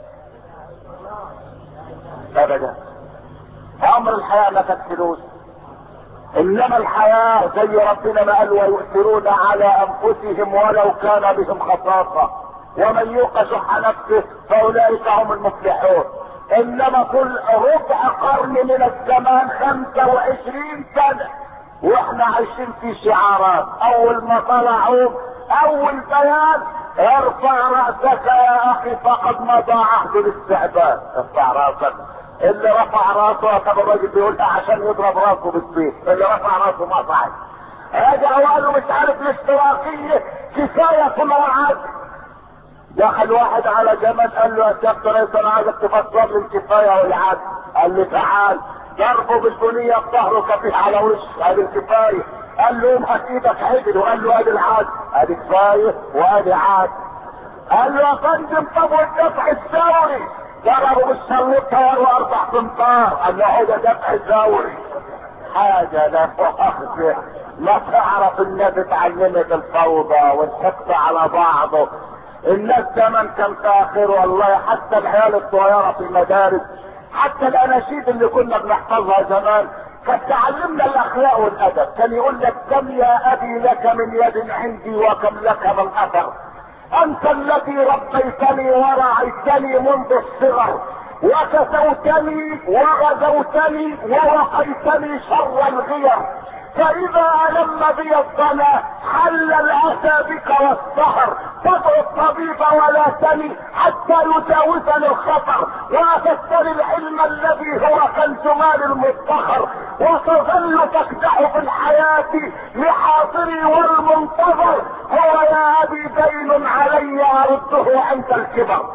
Speaker 1: ابدا. امر الحياه ما كانت فلوس، انما الحياة زي ربنا ما قال ويؤثرون على انفسهم ولو كان بهم خصاصة. ومن يوق شح نفسه فاولئك هم المفلحون. انما كل ربع قرن من الزمان خمسة وعشرين سنة واحنا عايشين في شعارات. اول ما طلعوا اول بيان ارفع رأسك يا اخي فقد مضى عهد الاستعباد. ارفع رأسك. اللي رفع راسه كان الراجل بيقولها عشان يضرب راسه بالسيف، اللي رفع راسه ما صعد. رجعوا قالوا مش عارف الاشتراكية كفاية كل واحد. دخل واحد على جمال قال له يا سيادة رئيس انا عايزك تفسر لي الكفاية والعدل. قال له تعال. ضربه بالبنية بظهره كفيه على وشه. ادي الكفاية. قال له امحك ايدك عدل وقال له ادي العدل. ادي كفاية وادي عدل. قال له يا فندم طب والدفع الثوري؟ ضربوا بالشلوط طياروا اربع امتار. قال له هو ده دفع ثوري. حاجة لا تؤاخذ. ما تعرف الناس اتعلمت الفوضى والحقد على بعضه. الناس زمان كان تاخر والله. حتى العيال الصغيرة في المدارس حتى الاناشيد اللي كنا بنحفظها زمان كانت تعلمنا الاخلاق والادب. كان يقول لك كم يا ابي لك من يد عندي وكم لك من اثر. انت الذي ربيتني ورعيتني منذ الصغر وكسوتني وغزوتني ووقيتني شر الغير. فاذا الم بي الظنا حل الاسى بك والسهر. تدعو الطبيب ولا تلي حتى يجاوزني الخطر. وتشتري العلم الذي هو كنز مال المدخر. وتظل تكدح في الحياة لحاضري والمنتظر. هو يا ابي دين علي ارده عند الكبر.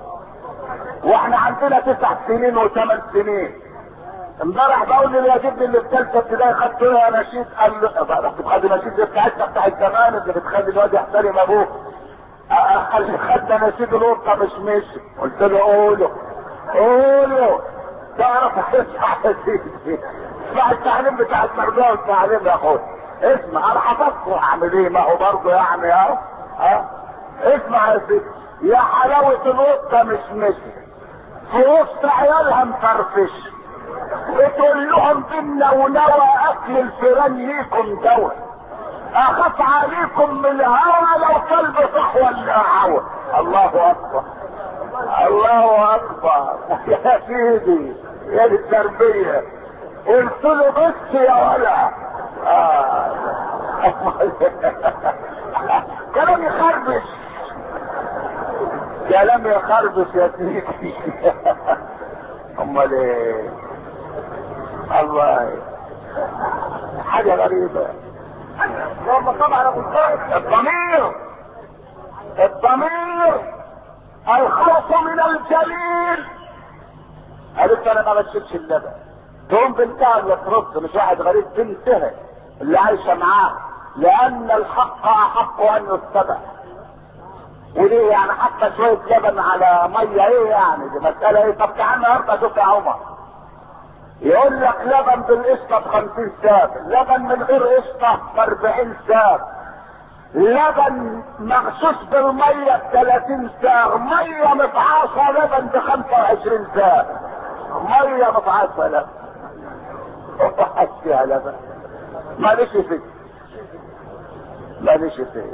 Speaker 1: واحنا عندنا تسع سنين وثمان سنين. امبارح بقول لي يا جدي اللي في ثالثه ابتدائي خدت له نشيد. قال له رحت بخلي نشيد بتاعتنا بتاعت زمان اللي بتخلي الواد يحترم ابوه. قال لي خدنا نشيد القطه مش مشي. قلت له قوله قوله تعرف اسمع يا سيدي. اسمع التعليم بتاع التربيه والتعليم يا اخويا. اسمع انا حفظته اعمل ايه؟ ما هو برضه يعني اهو. ها اسمع يا سيدي. يا حلاوه القطه مش مشي في وسط عيالها مفرفش. بتقول لهم ان ونوى اكل الفيران ليكم دواء. اخاف عليكم من الهوى لو كلب صح ولا عوى. الله اكبر الله اكبر يا سيدي يا التربيه. قلت له بس يا ولا آه. كلام يخربش كلام يخربش يا سيدي. امال ايه؟ الله حاجة غريبة. اللهم طبعا ابو الخير. الضمير الضمير الخوف من الجليل. قالت انا ما بشربش اللبن. تقوم بنتها اللي ترد مش واحد غريب بنتها اللي عايشة معاه. لان الحق احق ان يتبع. وليه يعني حتى شوية لبن على مية ايه يعني؟ دي مسألة ايه؟ طب تعال النهارده شوف يا عمر. يقول لك لبن بالقشطه بخمسين ساب، لبن من غير قشطه باربعين ساب، لبن مغشوش بالميه بثلاثين ساب، ميه متعاصه لبن بخمسه وعشرين ساب، ميه متعاصه لبن وضحت فيها لبن ماليش فيه ماليش فيه.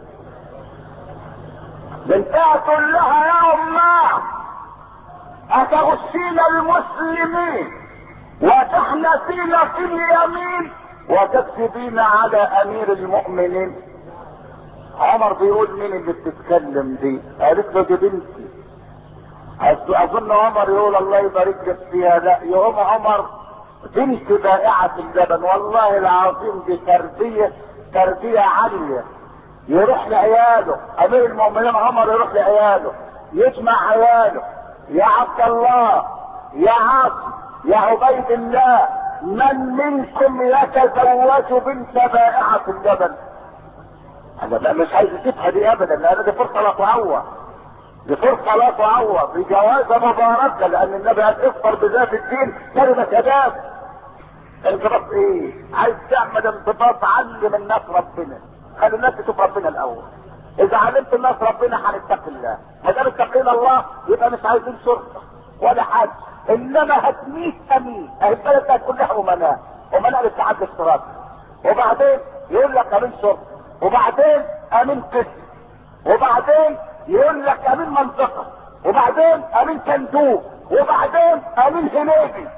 Speaker 1: بنتها تقول لها يا امه اتغشين المسلمين وتحنسين في اليمين وتكذبين على امير المؤمنين. عمر بيقول مين اللي بتتكلم دي؟ قالت له دي بنتي. اظن عمر يقول الله يبارك لك فيها. لا يقوم عمر بنت بائعة اللبن. والله العظيم دي تربية تربية عالية. يروح لعياله امير المؤمنين عمر يروح لعياله يجمع عياله. يا عبد الله يا عاصم يا عبيد الله من منكم يتزوج بنت بائعة اللبن؟ انا مش عايز اسيبها دي ابدا لان دي فرصة لا تعوض. دي فرصة لا تعوض. دي جوازة مباركة لان النبي قال افطر بذات الدين كلمة اداب. انضباط ايه؟ عايز تعمل انضباط علم الناس ربنا. خلي الناس تشوف ربنا الاول. اذا علمت الناس ربنا هنتقي الله. ما دام اتقينا الله يبقى مش عايزين شرطة ولا حاجة. انما هتميت امين. اهي البلد دي كلها امناء. امناء للتعدي الصراط. وبعدين يقول لك امين شرطة. وبعدين امين قسم. وبعدين يقول لك امين منطقه، وبعدين امين صندوق، وبعدين امين هنيدي.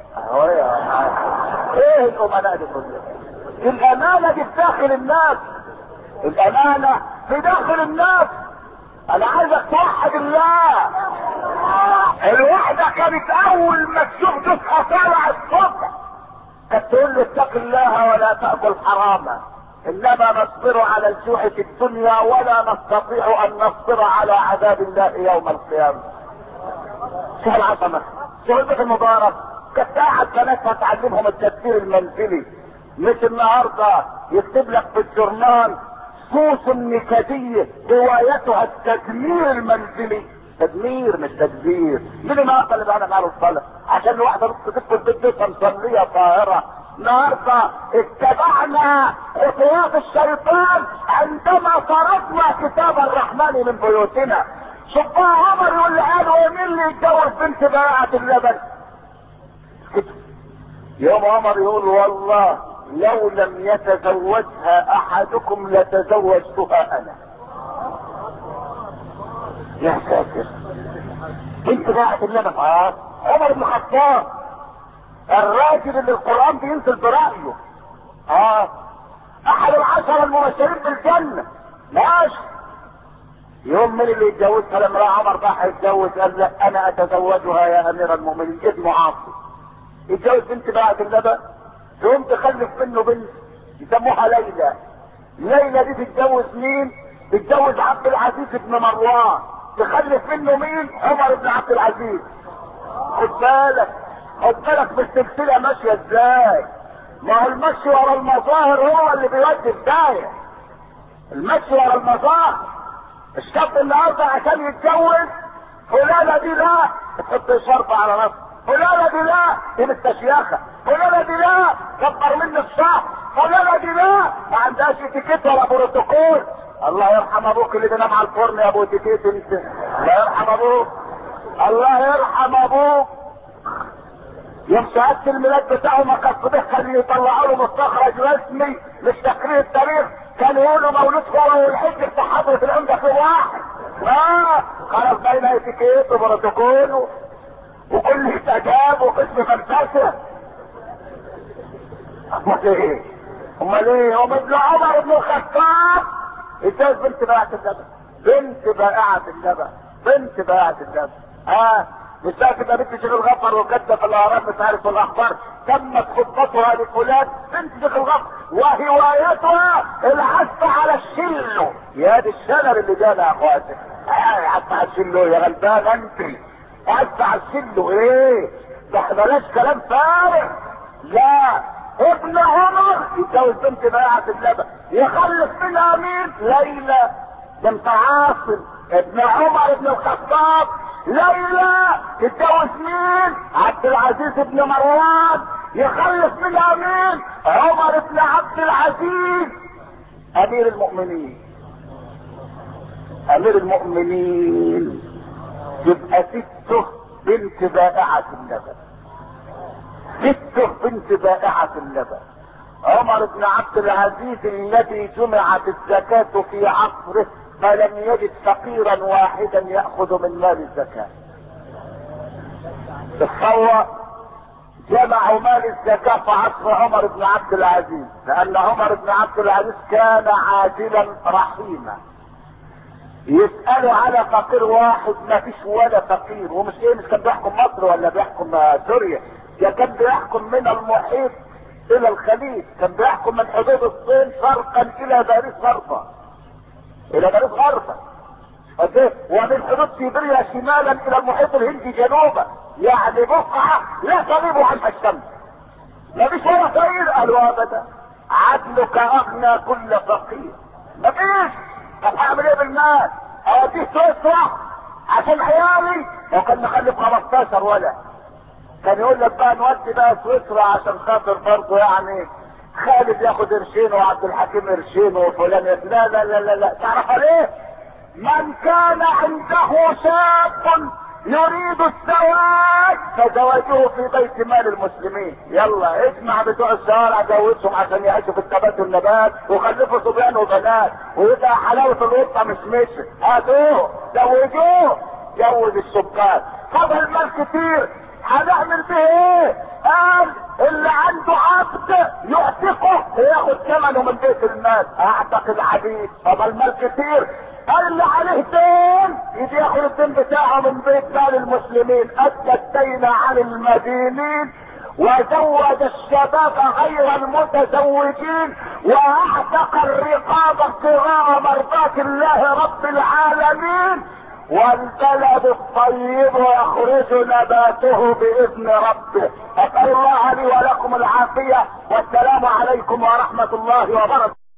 Speaker 1: ايه الامناء دي كلها؟ الامانه دي في داخل الناس، الامانه في داخل الناس. انا عايزك توحد الله. الوحده كانت اول ما تشوف تصحى طالع الصبح كانت تقول له اتق الله ولا تاكل حراما، انما نصبر على الجوع في الدنيا ولا نستطيع ان نصبر على عذاب الله يوم القيامه. شوف العظمه، شوف البيت المبارك كانت قاعد بناتها تعلمهم التدبير المنزلي، مش النهارده يكتب لك في الجورنال صوص النكديه روايتها التدمير المنزلي. تدمير مش تدبير. مين النهارده اللي بقى معاه الصلاه عشان الواحده نص تدخل البيت دي مصليه طاهره؟ النهارده اتبعنا خطوات الشيطان عندما طردنا كتاب الرحمن من بيوتنا. شوف عمر يقول لعياله مين اللي يتجوز بنت بائعة اللبن؟ يوم عمر يقول والله لو لم يتزوجها احدكم لتزوجتها انا. يا ساتر، بنت بائعة اللبن. اه عمر بن الخطاب الراجل اللي القرآن بينزل برأيه. اه احد العشرة المبشرين بالجنة. ماشي، يوم من اللي يتجوزها لما راح عمر راح يتجوز قال لا انا اتزوجها يا امير المؤمنين. اسمه عاصم يتجوز بنت بائعة اللبن، تقوم تخلف منه بنت يسموها ليلى. ليلى دي تتجوز مين؟ تتجوز عبد العزيز بن مروان، تخلف منه مين؟ عمر بن عبد العزيز. خد بالك، خد بالك بالسلسله ماشيه ازاي. ما هو المشي ورا المظاهر هو اللي بيودي الدايه. المشي ورا المظاهر. الشاب النهارده عشان يتجوز فلانه دي لا تحط شرطه على نفسه، فلانه دي لا دي مستشيخه، فلانه دي لا كبر مني الشهر، فلانه دي لا ما عندهاش اتيكيت ولا بروتوكول. الله يرحم ابوك اللي بينام على الفرن يا ابو اتيكيت انت. الله يرحم ابوك، الله يرحم ابوك. يوم شهاده الميلاد بتاعه ما كان صديق كان يطلعوا له مستخرج رسمي مش تقرير التاريخ، كان يقولوا مولود فورا والحج في حضره العمده في واحد. اه خلاص بين اتيكيت وبروتوكول وكل استجاب وقسم فلسفه. امال ايه؟ امال ايه؟ هم ابن عمر بن الخطاب اتجوز بنت بائعة اللبن. بنت بائعة اللبن، بنت بائعة اللبن. اه مش تبقى بنت شيخ الغفر وكتب في الاعراف مش عارف الاخبار تمت خطبتها لفلان بنت شيخ الغفر وهوايتها العزف على الشلو. يا دي الشنر اللي جانا يا اخواتي. اه عزف على الشلو يا غلبان انت. عزف على الشلو ايه؟ ده بلاش كلام فارغ. لا، ابن عمر يتجوز بنت بائعة اللبن يخلف منها مين؟ ليلى بنت عاصم. ابن عمر بن الخطاب ليلى تتجوز مين؟ عبد العزيز بن مروان يخلف منها مين؟ عمر بن عبد العزيز امير المؤمنين. امير المؤمنين يبقى سته بنت بائعة اللبن. سته بنت بائعة اللبن. عمر بن عبد العزيز الذي جمعت الزكاة في عصره فلم يجد فقيرا واحدا يأخذ من مال الزكاة. تصور جمعوا مال الزكاة في عصر عمر بن عبد العزيز لأن عمر بن عبد العزيز كان عادلا رحيما. يسألوا على فقير واحد ما فيش ولا فقير. ومش ايه مش كان بيحكم مصر ولا بيحكم سوريا، ده كان بيحكم من المحيط الى الخليج، كان بيحكم من حدود الصين شرقا الى باريس غربا، الى باريس غربا، ومن حدود سيبيريا شمالا الى المحيط الهندي جنوبا، يعني بقعة لا تغيب عنها الشمس. ما فيش ولا فقير. قالوا ابدا عدلك اغنى كل فقير. ما فيش. طب هعمل ايه بالمال؟ اوديه سويسرا عشان عيالي؟ وكان مخلف خمستاشر ولد. كان يقول لك بقى نودي بقى سويسرا عشان خاطر برضه يعني خالد ياخد قرشين وعبد الحكيم قرشين وفلان. لا لا لا لا لا تعرف ليه؟ من كان عنده شاب يريد الزواج فزواجه في بيت مال المسلمين. يلا اجمع بتوع الشوارع جوزهم عشان يعيشوا في النبات والنبات وخلفوا صبيان وبنات ويبقى حلاوه القطه مش مشي. هاتوه زوجوه جوز الشبان. فضل المال كتير هنعمل به ايه؟ قال اللي عنده عبد يعتقه وياخد ثمنه من بيت المال. اعتق العبيد. فضل المال كتير. قال اللي عليه دين يجي ياخد الدين بتاعه من بيت مال المسلمين. ادى الدين عن المدينين وزوج الشباب غير المتزوجين واعتق الرقاب ابتغاء مرضات الله رب العالمين. والبلد الطيب يخرج نباته باذن ربه. اسال الله لي ولكم العافيه والسلام عليكم ورحمه الله وبركاته.